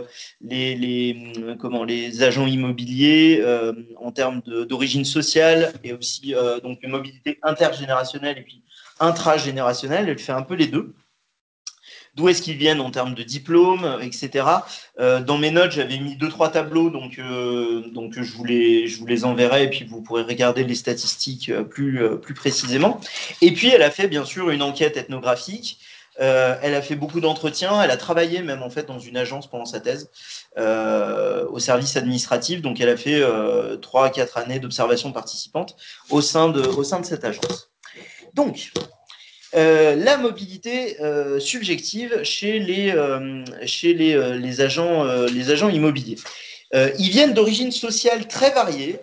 S5: les agents immobiliers en termes d'origine sociale et aussi donc une mobilité intergénérationnelle et puis intragénérationnelle. Elle fait un peu les deux. D'où est-ce qu'ils viennent en termes de diplôme, etc. Dans mes notes, j'avais mis 2-3 tableaux, donc je vous les enverrai et puis vous pourrez regarder les statistiques plus précisément. Et puis, elle a fait bien sûr une enquête ethnographique. Elle a fait beaucoup d'entretiens. Elle a travaillé même en fait dans une agence pendant sa thèse au service administratif. Donc, elle a fait 3-4 années d'observation participante au sein de cette agence. Donc, la mobilité subjective chez les agents immobiliers. Ils viennent d'origines sociales très variées.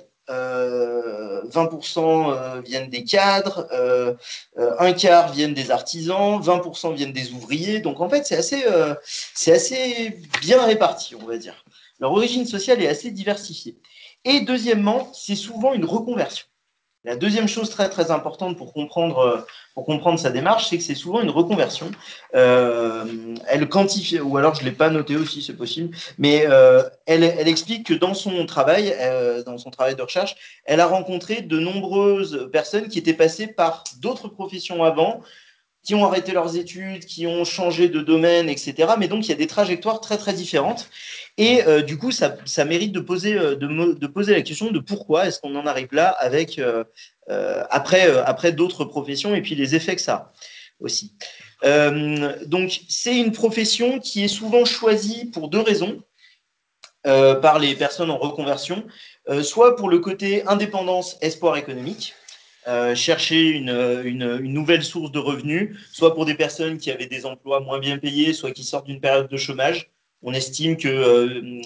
S5: 20% viennent des cadres, un quart viennent des artisans, 20% viennent des ouvriers. Donc en fait, c'est assez bien réparti, on va dire. Leur origine sociale est assez diversifiée. Et deuxièmement, c'est souvent une reconversion. La deuxième chose très très importante pour comprendre sa démarche, c'est que c'est souvent une reconversion. Elle quantifie, ou alors je ne l'ai pas noté aussi, c'est possible, mais elle explique que dans son travail de recherche, elle a rencontré de nombreuses personnes qui étaient passées par d'autres professions avant, qui ont arrêté leurs études, qui ont changé de domaine, etc. Mais donc, il y a des trajectoires très, très différentes. Et du coup, ça mérite de poser la question de pourquoi est-ce qu'on en arrive là avec, après d'autres professions et puis les effets que ça a aussi. Donc, c'est une profession qui est souvent choisie pour deux raisons par les personnes en reconversion, soit pour le côté indépendance, espoir économique, chercher une nouvelle source de revenus, soit pour des personnes qui avaient des emplois moins bien payés, soit qui sortent d'une période de chômage. On estime que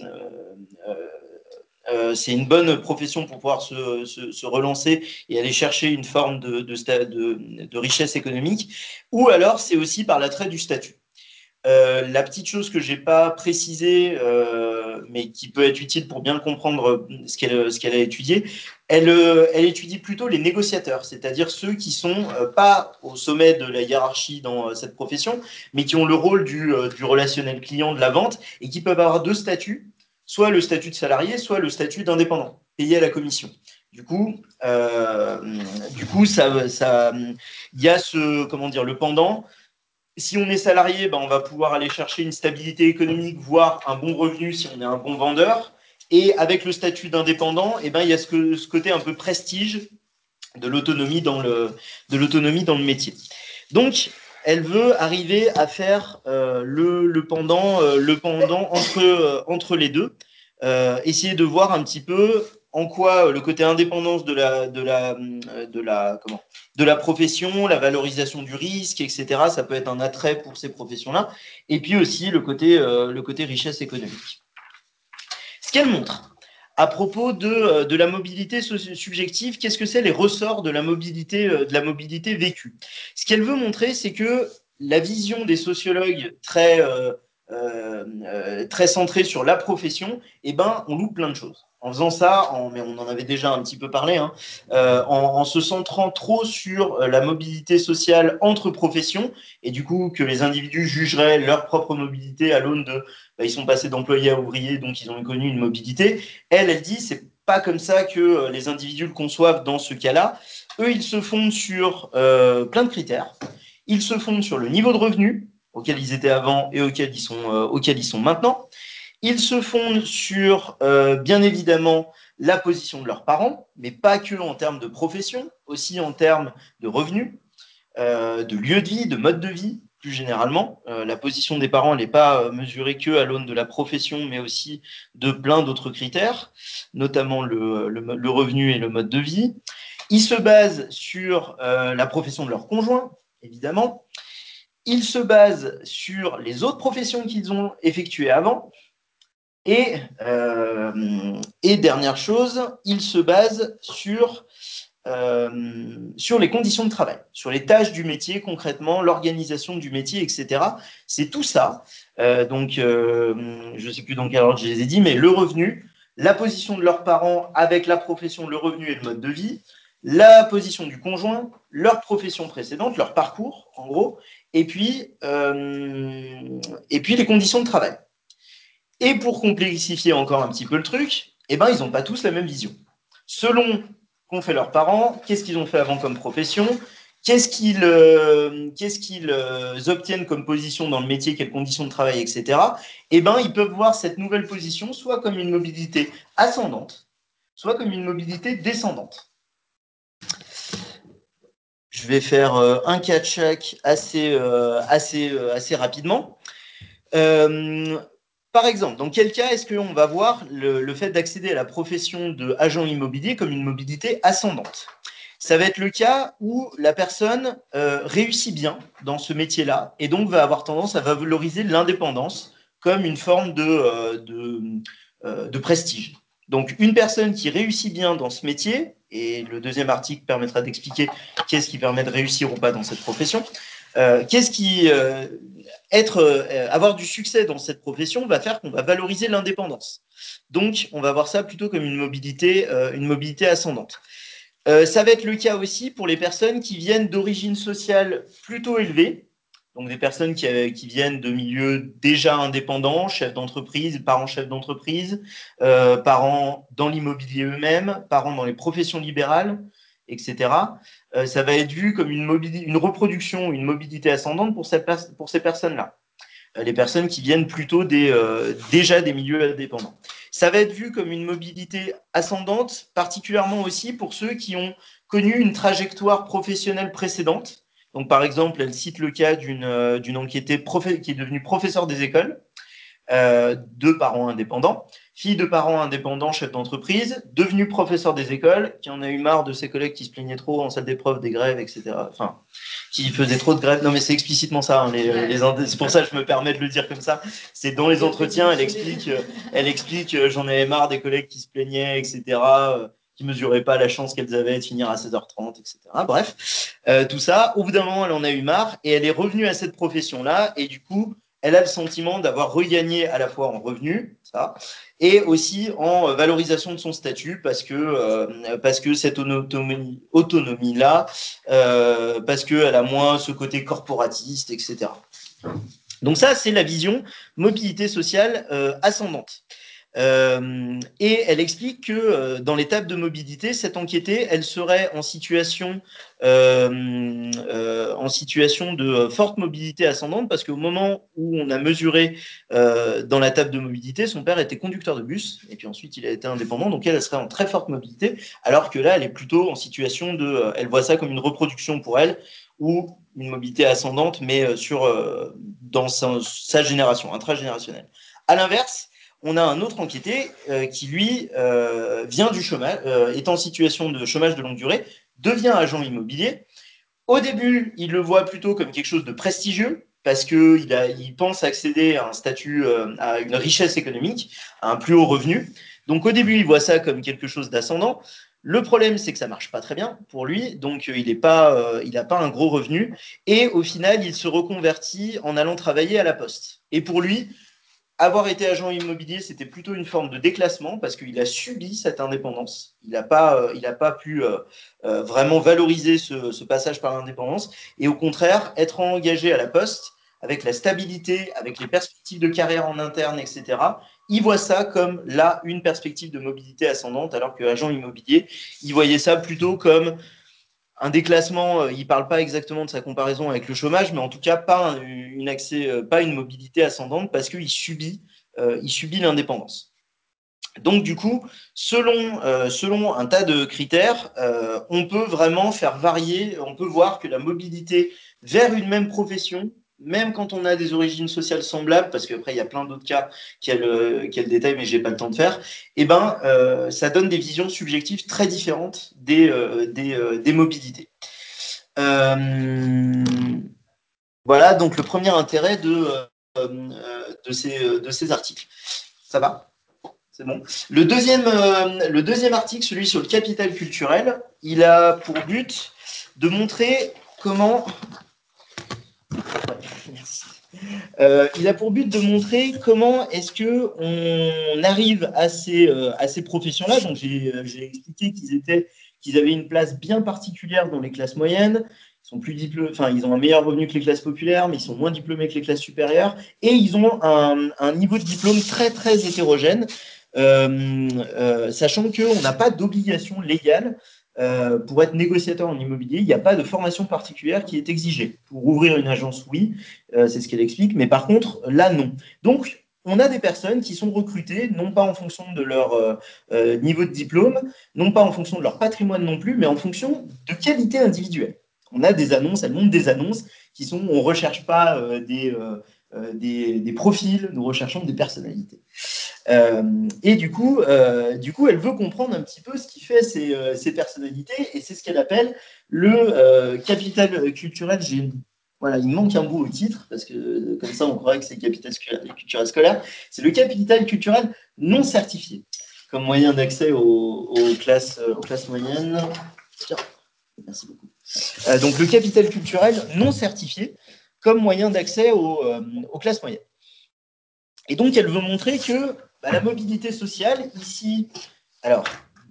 S5: c'est une bonne profession pour pouvoir se relancer et aller chercher une forme de richesse économique. Ou alors, c'est aussi par l'attrait du statut. La petite chose que je n'ai pas précisée, mais qui peut être utile pour bien comprendre ce qu'elle a étudié, elle étudie plutôt les négociateurs, c'est-à-dire ceux qui sont pas au sommet de la hiérarchie dans cette profession, mais qui ont le rôle du relationnel client, de la vente, et qui peuvent avoir deux statuts, soit le statut de salarié, soit le statut d'indépendant, payé à la commission. Du coup, il y a le pendant. Si on est salarié, ben, on va pouvoir aller chercher une stabilité économique, voire un bon revenu si on est un bon vendeur. Et avec le statut d'indépendant, eh ben, il y a ce côté un peu prestige de l'autonomie dans le métier. Donc, elle veut arriver à faire le pendant entre les deux, essayer de voir un petit peu en quoi le côté indépendance de la profession, la valorisation du risque, etc. Ça peut être un attrait pour ces professions-là. Et puis aussi le côté richesse économique. Ce qu'elle montre à propos de la mobilité subjective, qu'est-ce que c'est les ressorts de la mobilité vécue? Ce qu'elle veut montrer, c'est que la vision des sociologues très centrée sur la profession, eh ben, on loupe plein de choses. En faisant ça, mais on en avait déjà un petit peu parlé, hein, en se centrant trop sur la mobilité sociale entre professions, et du coup que les individus jugeraient leur propre mobilité à l'aune de ils sont passés d'employés à ouvriers, donc ils ont connu une mobilité. Elle dit c'est pas comme ça que les individus le conçoivent dans ce cas-là. Eux, ils se fondent sur plein de critères. Ils se fondent sur le niveau de revenu auquel ils étaient avant et auquel ils sont maintenant. Ils se fondent sur, bien évidemment, la position de leurs parents, mais pas que en termes de profession, aussi en termes de revenus, de lieu de vie, de mode de vie, plus généralement. La position des parents, elle n'est pas mesurée que à l'aune de la profession, mais aussi de plein d'autres critères, notamment le revenu et le mode de vie. Ils se basent sur la profession de leur conjoint, évidemment. ils se basent sur les autres professions qu'ils ont effectuées avant. Et dernière chose, ils se basent sur les conditions de travail, sur les tâches du métier concrètement, l'organisation du métier, etc. C'est tout ça. Je ne sais plus dans quel ordre je les ai dit, mais le revenu, la position de leurs parents avec la profession, le revenu et le mode de vie, la position du conjoint, leur profession précédente, leur parcours, en gros, et puis les conditions de travail. Et pour complexifier encore un petit peu le truc, eh ben, ils n'ont pas tous la même vision. Selon qu'ont fait leurs parents, qu'est-ce qu'ils ont fait avant comme profession, qu'est-ce qu'ils obtiennent comme position dans le métier, quelles conditions de travail, etc. Eh ben, ils peuvent voir cette nouvelle position soit comme une mobilité ascendante, soit comme une mobilité descendante. Je vais faire un cas de chaque assez rapidement. Par exemple, dans quel cas est-ce qu'on va voir le fait d'accéder à la profession d'agent immobilier comme une mobilité ascendante? Ça va être le cas où la personne réussit bien dans ce métier-là et donc va avoir tendance à valoriser l'indépendance comme une forme de prestige. Donc, une personne qui réussit bien dans ce métier, et le deuxième article permettra d'expliquer qu'est-ce qui permet de réussir ou pas dans cette profession, avoir du succès dans cette profession va faire qu'on va valoriser l'indépendance. Donc, on va voir ça plutôt comme une mobilité ascendante. Ça va être le cas aussi pour les personnes qui viennent d'origine sociale plutôt élevée, donc des personnes qui viennent de milieux déjà indépendants, chefs d'entreprise, parents chefs d'entreprise, parents dans l'immobilier eux-mêmes, parents dans les professions libérales, etc. Ça va être vu comme une reproduction, une mobilité ascendante pour ces personnes-là. Les personnes qui viennent plutôt déjà des milieux indépendants. Ça va être vu comme une mobilité ascendante, particulièrement aussi pour ceux qui ont connu une trajectoire professionnelle précédente. Donc, par exemple, elle cite le cas d'une enquêtée qui est devenue professeure des écoles, de parents indépendants, fille de parents indépendants, chef d'entreprise, devenue professeur des écoles, qui en a eu marre de ses collègues qui se plaignaient trop en salle d'épreuve des grèves, etc. Enfin, qui faisaient trop de grèves. Non, mais c'est explicitement ça. Hein, c'est pour ça que je me permets de le dire comme ça. C'est dans les entretiens, elle explique j'en avais marre des collègues qui se plaignaient, etc. Qui mesuraient pas la chance qu'elles avaient de finir à 16h30, etc. Bref, tout ça, au bout d'un moment, elle en a eu marre et elle est revenue à cette profession-là et du coup, elle a le sentiment d'avoir regagné à la fois en revenus, ça, et aussi en valorisation de son statut parce que cette autonomie-là, parce qu'elle a moins ce côté corporatiste, etc. Donc ça, c'est la vision mobilité sociale ascendante. Et elle explique que dans l'étape de mobilité, cette enquêtée, elle serait en situation de forte mobilité ascendante parce qu'au moment où on a mesuré dans la table de mobilité, son père était conducteur de bus et puis ensuite il a été indépendant, donc elle serait en très forte mobilité, alors que là, elle est plutôt en situation elle voit ça comme une reproduction pour elle ou une mobilité ascendante, mais dans sa génération, intragénérationnelle. À l'inverse, on a un autre enquêté qui, lui, vient du chômage, est en situation de chômage de longue durée, devient agent immobilier. Au début, il le voit plutôt comme quelque chose de prestigieux, parce qu'il pense accéder à un statut, à une richesse économique, à un plus haut revenu. Donc au début, il voit ça comme quelque chose d'ascendant. Le problème, c'est que ça ne marche pas très bien pour lui, donc il n'a pas un gros revenu. Et au final, il se reconvertit en allant travailler à la Poste. Et pour lui, avoir été agent immobilier, c'était plutôt une forme de déclassement parce qu'il a subi cette indépendance. Il n'a pas pu vraiment valoriser ce passage par l'indépendance. Et au contraire, être engagé à la Poste, avec la stabilité, avec les perspectives de carrière en interne, etc., il voit ça comme là une perspective de mobilité ascendante, alors qu'agent immobilier, il voyait ça plutôt comme un déclassement. Il ne parle pas exactement de sa comparaison avec le chômage, mais en tout cas, pas une mobilité ascendante parce qu'il subit l'indépendance. Donc, du coup, selon un tas de critères, on peut vraiment faire varier, on peut voir que la mobilité vers une même profession, même quand on a des origines sociales semblables, parce qu'après, il y a plein d'autres cas qu'elle détaille, mais je n'ai pas le temps de faire, ça donne des visions subjectives très différentes des mobilités. Voilà donc le premier intérêt de ces articles. Ça va? C'est bon. Le deuxième article, celui sur le capital culturel, il a pour but de montrer comment... Merci. Il a pour but de montrer comment est-ce qu'on arrive à ces professions-là. Donc, j'ai expliqué qu'ils avaient une place bien particulière dans les classes moyennes. Ils ont un meilleur revenu que les classes populaires, mais ils sont moins diplômés que les classes supérieures. Et ils ont un niveau de diplôme très, très hétérogène, sachant qu'on n'a pas d'obligation légale pour être négociateur en immobilier. Il n'y a pas de formation particulière qui est exigée. Pour ouvrir une agence, oui, c'est ce qu'elle explique, mais par contre, là, non. Donc, on a des personnes qui sont recrutées, non pas en fonction de leur niveau de diplôme, non pas en fonction de leur patrimoine non plus, mais en fonction de qualité individuelle. On a des annonces, elles montrent des annonces qui sont, on ne recherche pas des profils, nous recherchons des personnalités. Et du coup, elle veut comprendre un petit peu ce qui fait ces personnalités, et c'est ce qu'elle appelle le capital culturel. Voilà, il manque un bout au titre, parce que comme ça, on croirait que c'est capital culturel scolaire. C'est le capital culturel non certifié, comme moyen d'accès aux classes moyennes. Tiens, merci beaucoup. Donc, le capital culturel non certifié comme moyen d'accès aux classes moyennes. Et donc, elle veut montrer que la mobilité sociale, ici, alors,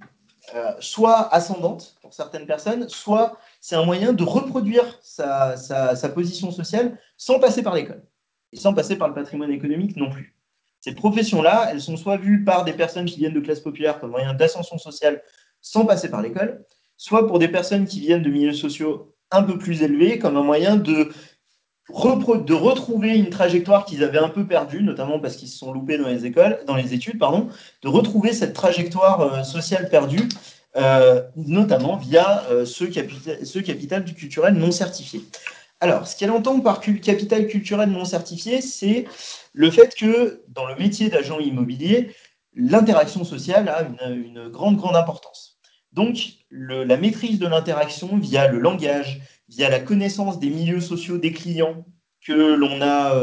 S5: soit ascendante pour certaines personnes, soit c'est un moyen de reproduire sa position sociale sans passer par l'école et sans passer par le patrimoine économique non plus. Ces professions-là, elles sont soit vues par des personnes qui viennent de classes populaires comme moyen d'ascension sociale sans passer par l'école, soit pour des personnes qui viennent de milieux sociaux un peu plus élevés comme un moyen de retrouver une trajectoire qu'ils avaient un peu perdue, notamment parce qu'ils se sont loupés dans les études, de retrouver cette trajectoire sociale perdue, notamment via ce capital du culturel non certifié. Alors, ce qu'elle entend par capital culturel non certifié, c'est le fait que dans le métier d'agent immobilier, l'interaction sociale a une grande importance. Donc, la maîtrise de l'interaction via le langage, via la connaissance des milieux sociaux des clients que l'on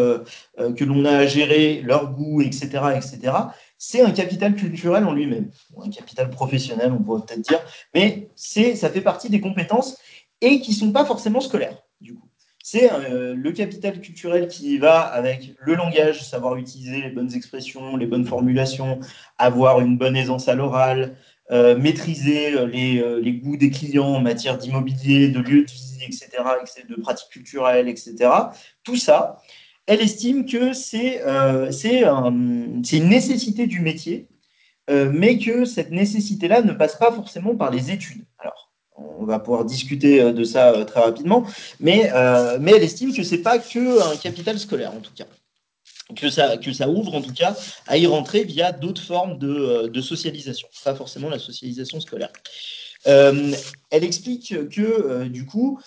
S5: a à gérer, leurs goûts, etc., c'est un capital culturel en lui-même, un capital professionnel, on pourrait peut-être dire, mais ça fait partie des compétences et qui ne sont pas forcément scolaires, du coup. C'est le capital culturel qui va avec le langage, savoir utiliser les bonnes expressions, les bonnes formulations, avoir une bonne aisance à l'oral, maîtriser les goûts des clients en matière d'immobilier, de lieux de vie, etc., de pratiques culturelles, etc. Tout ça, elle estime que c'est une nécessité du métier, mais que cette nécessité-là ne passe pas forcément par les études. Alors, on va pouvoir discuter de ça très rapidement, mais elle estime que ce n'est pas qu'un capital scolaire, en tout cas. Que ça ouvre en tout cas à y rentrer via d'autres formes de socialisation, pas forcément la socialisation scolaire. Elle explique que du coup,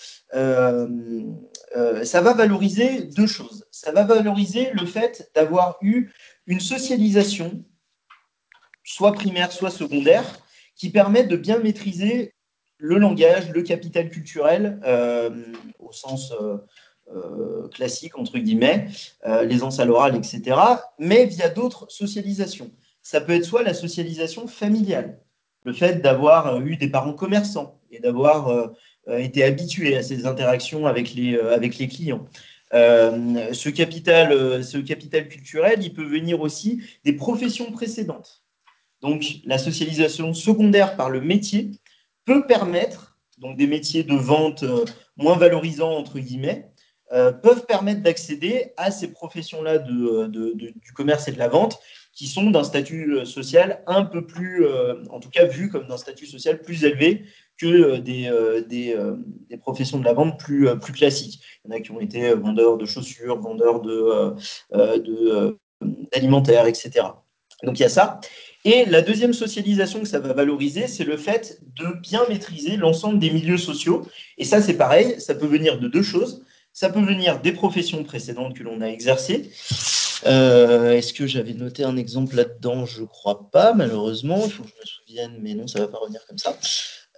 S5: ça va valoriser deux choses. Ça va valoriser le fait d'avoir eu une socialisation, soit primaire, soit secondaire, qui permet de bien maîtriser le langage, le capital culturel, au sens classique, entre guillemets, l'aisance à l'oral, etc., mais via d'autres socialisations. Ça peut être soit la socialisation familiale, le fait d'avoir eu des parents commerçants et d'avoir été habitué à ces interactions avec les clients. Ce capital culturel, il peut venir aussi des professions précédentes. Donc, la socialisation secondaire par le métier peut permettre, donc des métiers de vente moins valorisants, entre guillemets, peuvent permettre d'accéder à ces professions-là du commerce et de la vente qui sont d'un statut social un peu plus, en tout cas vu comme d'un statut social plus élevé que des professions de la vente plus classiques. Il y en a qui ont été vendeurs de chaussures, vendeurs d'alimentaire, etc. Donc il y a ça. Et la deuxième socialisation que ça va valoriser, c'est le fait de bien maîtriser l'ensemble des milieux sociaux. Et ça, c'est pareil, ça peut venir de deux choses. Ça peut venir des professions précédentes que l'on a exercées. Est-ce que j'avais noté un exemple là-dedans? Je ne crois pas, malheureusement. Il faut que je me souvienne, mais non, ça ne va pas revenir comme ça.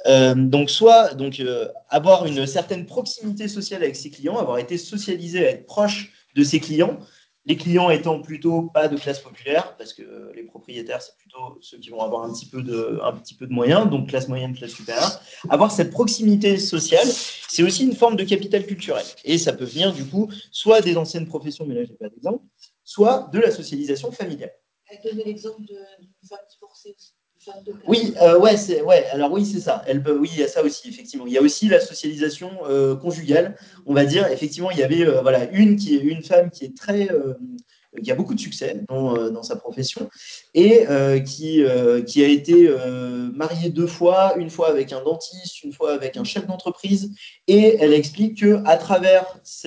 S5: Donc, soit avoir une certaine proximité sociale avec ses clients, avoir été socialisé à être proche de ses clients, les clients étant plutôt pas de classe populaire, parce que les propriétaires, c'est plutôt ceux qui vont avoir un petit peu de moyens, donc classe moyenne, classe supérieure. Avoir cette proximité sociale, c'est aussi une forme de capital culturel. Et ça peut venir, du coup, soit des anciennes professions, mais là, je n'ai pas d'exemple, soit de la socialisation familiale.
S4: Donner l'exemple d'une femme divorcée aussi.
S5: Oui, alors oui, c'est ça. Oui, il y a ça aussi, effectivement. Il y a aussi la socialisation conjugale, on va dire. Effectivement, il y avait une femme qui a beaucoup de succès dans sa profession et qui a été mariée 2 fois, une fois avec un dentiste, une fois avec un chef d'entreprise. Et elle explique que à travers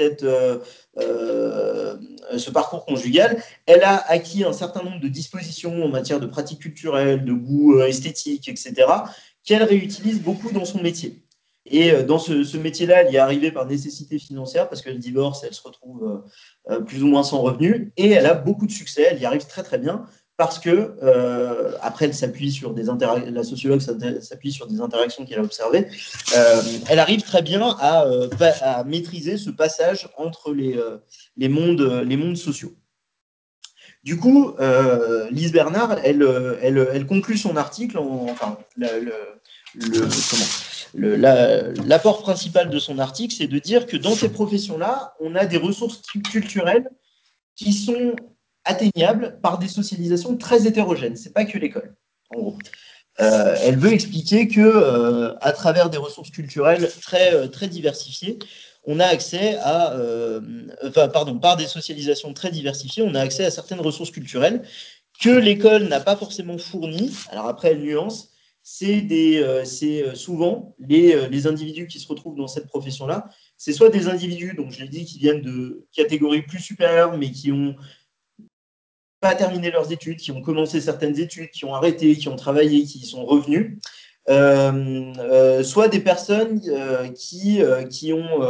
S5: ce parcours conjugal, elle a acquis un certain nombre de dispositions en matière de pratiques culturelles, de goût esthétique, etc., qu'elle réutilise beaucoup dans son métier. Et dans ce métier-là, elle y est arrivée par nécessité financière parce qu'elle divorce, elle se retrouve plus ou moins sans revenu et elle a beaucoup de succès, elle y arrive très très bien parce que, après, elle s'appuie sur la sociologue s'appuie sur des interactions qu'elle a observées, elle arrive très bien à maîtriser ce passage entre les mondes sociaux. Du coup, Lise Bernard, elle conclut son article, l'apport principal de son article, c'est de dire que dans ces professions-là, on a des ressources culturelles qui sont atteignables par des socialisations très hétérogènes. C'est pas que l'école, en gros. Elle veut expliquer que, à travers des ressources culturelles très diversifiées, on a accès par des socialisations très diversifiées, on a accès à certaines ressources culturelles que l'école n'a pas forcément fournies. Alors après, elle nuance, c'est souvent les individus qui se retrouvent dans cette profession-là, c'est soit des individus, donc je l'ai dit, qui viennent de catégories plus supérieures, mais qui ont pas terminé leurs études, qui ont commencé certaines études, qui ont arrêté, qui ont travaillé, qui y sont revenus, soit des personnes qui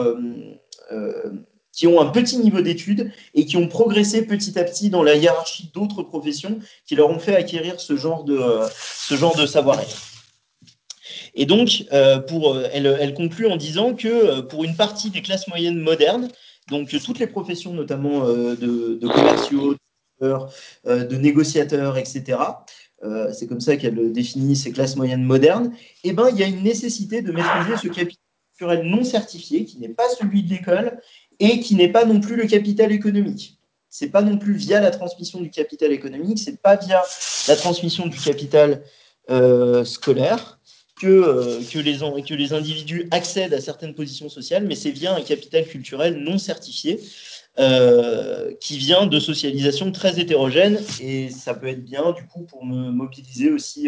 S5: ont un petit niveau d'études et qui ont progressé petit à petit dans la hiérarchie d'autres professions qui leur ont fait acquérir ce genre de savoir-être. Et donc, elle conclut en disant que pour une partie des classes moyennes modernes, donc toutes les professions, notamment de commerciaux, de négociateurs, etc., c'est comme ça qu'elle définit ces classes moyennes modernes, eh ben, il y a une nécessité de maîtriser ce capital culturel non certifié, qui n'est pas celui de l'école et qui n'est pas non plus le capital économique. Ce n'est pas non plus via la transmission du capital économique, ce n'est pas via la transmission du capital scolaire que les individus accèdent à certaines positions sociales, mais c'est via un capital culturel non certifié qui vient de socialisation très hétérogène, et ça peut être bien du coup pour me mobiliser aussi.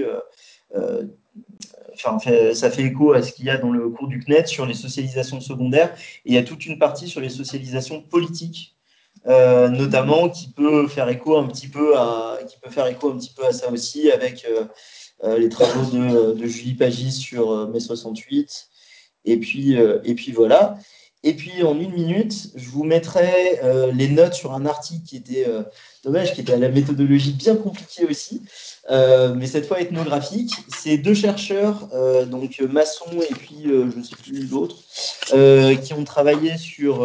S5: Ça fait écho à ce qu'il y a dans le cours du CNED sur les socialisations secondaires, et il y a toute une partie sur les socialisations politiques, notamment qui peut faire écho un petit peu à ça aussi avec les travaux de Julie Pagis sur mai 68. Et puis voilà. Et puis en 1 minute, je vous mettrai les notes sur un article qui était dommage, qui était à la méthodologie bien compliquée aussi, mais cette fois ethnographique. C'est 2 chercheurs, donc Masson et puis je ne sais plus l'autre, qui ont travaillé sur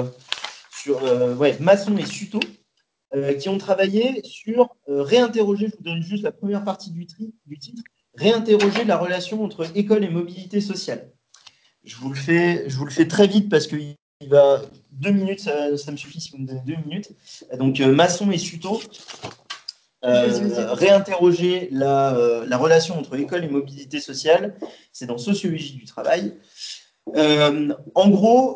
S5: Masson et Suto, qui ont travaillé sur réinterroger, je vous donne juste la première partie du titre, réinterroger la relation entre école et mobilité sociale. Je vous le fais très vite parce que 2 minutes, ça me suffit si vous me donnez 2 minutes. Donc, Masson et Suto, réinterroger la relation entre école et mobilité sociale, c'est dans Sociologie du travail. En gros,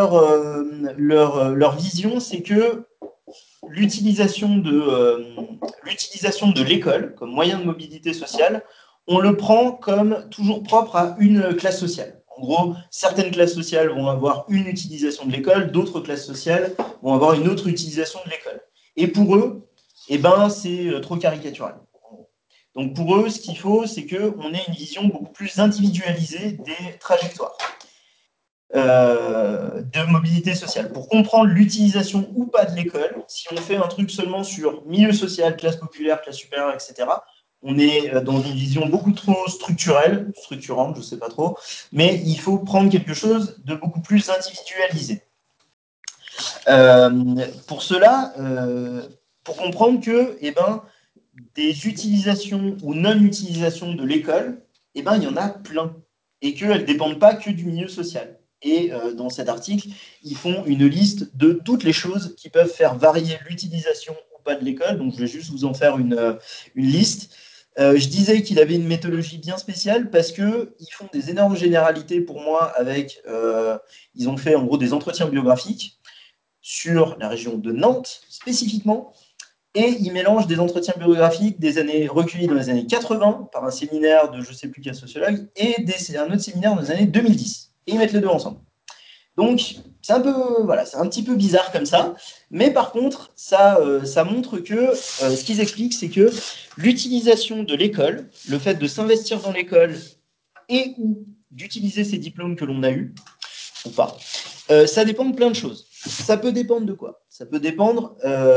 S5: leur vision, c'est que l'utilisation de l'école comme moyen de mobilité sociale, on le prend comme toujours propre à une classe sociale. En gros, certaines classes sociales vont avoir une utilisation de l'école, d'autres classes sociales vont avoir une autre utilisation de l'école. Et pour eux, c'est trop caricatural. Donc pour eux, ce qu'il faut, c'est qu'on ait une vision beaucoup plus individualisée des trajectoires de mobilité sociale. Pour comprendre l'utilisation ou pas de l'école, si on fait un truc seulement sur milieu social, classe populaire, classe supérieure, etc., on est dans une vision beaucoup trop structurante, je ne sais pas trop, mais il faut prendre quelque chose de beaucoup plus individualisé. Pour cela, pour comprendre que des utilisations ou non-utilisations de l'école, il y en a plein, et qu'elles ne dépendent pas que du milieu social. Et dans cet article, ils font une liste de toutes les choses qui peuvent faire varier l'utilisation ou pas de l'école. Donc, je vais juste vous en faire une liste. Je disais qu'il avait une méthodologie bien spéciale parce qu'ils font des énormes généralités pour moi ils ont fait en gros des entretiens biographiques sur la région de Nantes spécifiquement. Et ils mélangent des entretiens biographiques recueillis dans les années 80 par un séminaire de je ne sais plus quel sociologue et un autre séminaire dans les années 2010. Et ils mettent les deux ensemble. Donc, c'est un petit peu bizarre comme ça. Mais par contre, ça montre que ce qu'ils expliquent, c'est que l'utilisation de l'école, le fait de s'investir dans l'école et ou d'utiliser ces diplômes que l'on a eus, ou pas, ça dépend de plein de choses. Ça peut dépendre de quoi? Ça peut dépendre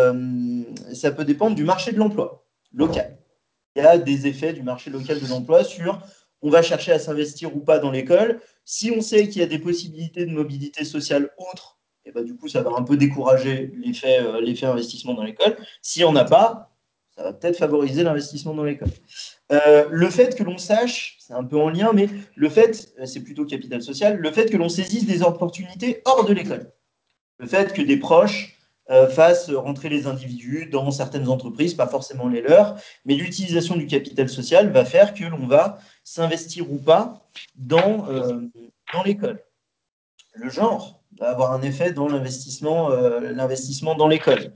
S5: du marché de l'emploi local. Il y a des effets du marché local de l'emploi sur on va chercher à s'investir ou pas dans l'école. Si on sait qu'il y a des possibilités de mobilité sociale autres, et du coup, ça va un peu décourager l'effet investissement dans l'école. S'il n'y en a pas, ça va peut-être favoriser l'investissement dans l'école. Le fait que l'on sache, c'est un peu en lien, mais c'est plutôt capital social, le fait que l'on saisisse des opportunités hors de l'école. Le fait que des proches fassent rentrer les individus dans certaines entreprises, pas forcément les leurs, mais l'utilisation du capital social va faire que l'on va s'investir ou pas dans l'école. Le genre va avoir un effet dans l'investissement dans l'école.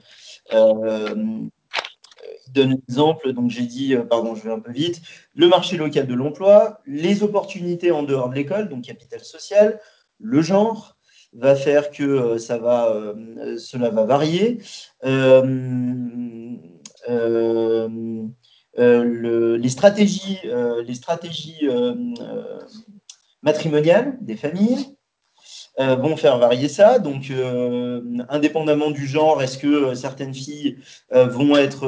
S5: Il donne un exemple, donc j'ai dit, je vais un peu vite, le marché local de l'emploi, les opportunités en dehors de l'école, donc capital social, le genre va faire que cela va varier. Les stratégies matrimoniales des familles, vont faire varier ça. Donc, indépendamment du genre, est-ce que certaines filles vont être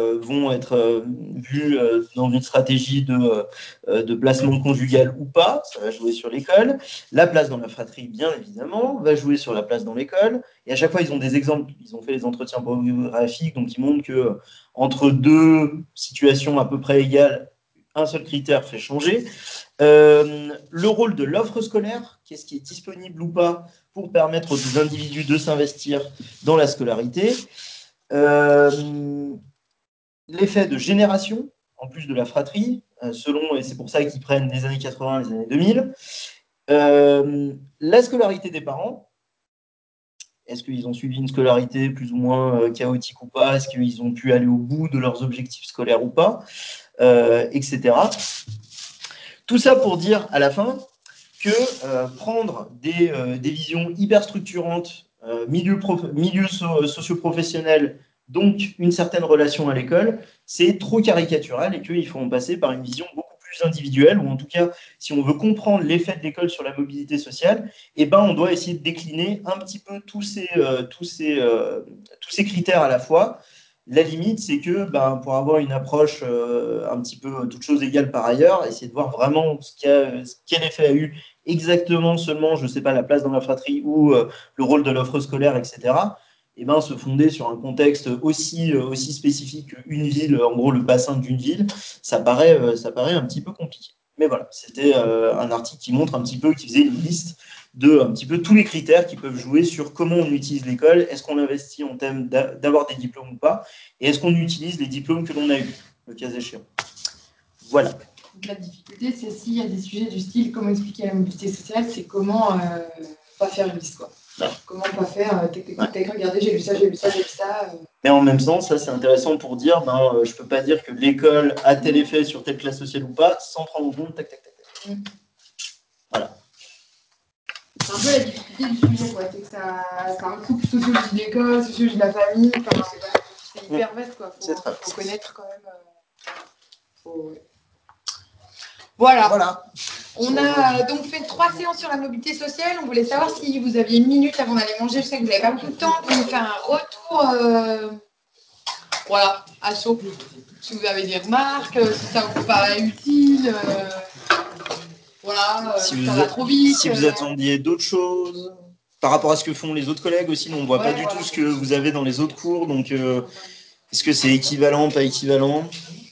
S5: vues dans une stratégie de placement conjugal ou pas? Ça va jouer sur l'école. La place dans la fratrie, bien évidemment, va jouer sur la place dans l'école. Et à chaque fois, ils ont des exemples. Ils ont fait les entretiens biographiques, donc ils montrent que entre deux situations à peu près égales, un seul critère fait changer. Le rôle de l'offre scolaire, qu'est-ce qui est disponible ou pas pour permettre aux individus de s'investir dans la scolarité. L'effet de génération, en plus de la fratrie, et c'est pour ça qu'ils prennent les années 80, les années 2000. La scolarité des parents. Est-ce qu'ils ont suivi une scolarité plus ou moins chaotique ou pas? Est-ce qu'ils ont pu aller au bout de leurs objectifs scolaires ou pas, etc. Tout ça pour dire à la fin que prendre des visions hyper structurantes, milieu socio-professionnel, donc une certaine relation à l'école, c'est trop caricatural et qu'il faut en passer par une vision beaucoup plus individuelle, ou en tout cas, si on veut comprendre l'effet de l'école sur la mobilité sociale, on doit essayer de décliner un petit peu tous ces critères à la fois. La limite, c'est que pour avoir une approche un petit peu toutes choses égales par ailleurs, essayer de voir vraiment quel effet a eu exactement seulement, je ne sais pas, la place dans la fratrie ou le rôle de l'offre scolaire, etc. Se fonder sur un contexte aussi spécifique qu'une ville, en gros le bassin d'une ville, ça paraît un petit peu compliqué. Mais voilà, c'était un article qui montre un petit peu, qui faisait une liste de un petit peu tous les critères qui peuvent jouer sur comment on utilise l'école, est-ce qu'on investit en termes d'avoir des diplômes ou pas, et est-ce qu'on utilise les diplômes que l'on a eus, le cas échéant. Voilà.
S1: Donc, la difficulté, c'est s'il y a des sujets du style comment expliquer la mobilité sociale, c'est comment pas faire une liste, quoi. Ouais. Comment pas faire, regardez, j'ai lu ça.
S5: Mais en même temps, ça c'est intéressant pour dire, je peux pas dire que l'école a tel effet sur telle classe sociale ou pas, sans prendre en compte, tac. Voilà.
S1: C'est un peu la difficulté du sujet, quoi. C'est que ça recoupe sociologie de l'école, sociologie de la famille, c'est hyper vaste, quoi. Faut connaître quand même. Voilà. On a donc fait 3 séances sur la mobilité sociale. On voulait savoir si vous aviez une minute avant d'aller manger. Je sais que vous n'avez pas beaucoup de temps pour nous faire un retour Voilà, à chaud. Si vous avez des remarques, si ça vous paraît utile, voilà, si ça va trop vite.
S5: Si vous attendiez d'autres choses par rapport à ce que font les autres collègues aussi, nous, on ne voit pas du tout ce que vous avez dans les autres cours, donc est-ce que c'est équivalent, pas équivalent?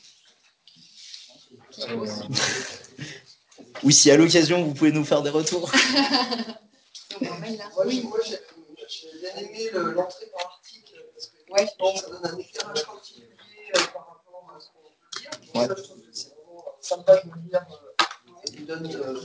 S5: Oui, si à l'occasion vous pouvez nous faire des retours.
S6: Oui, moi j'ai bien aimé l'entrée par article, parce que ça donne un éclairage particulier par rapport à ce qu'on peut dire. Ça, je trouve que c'est vraiment sympa de me lire. Il donne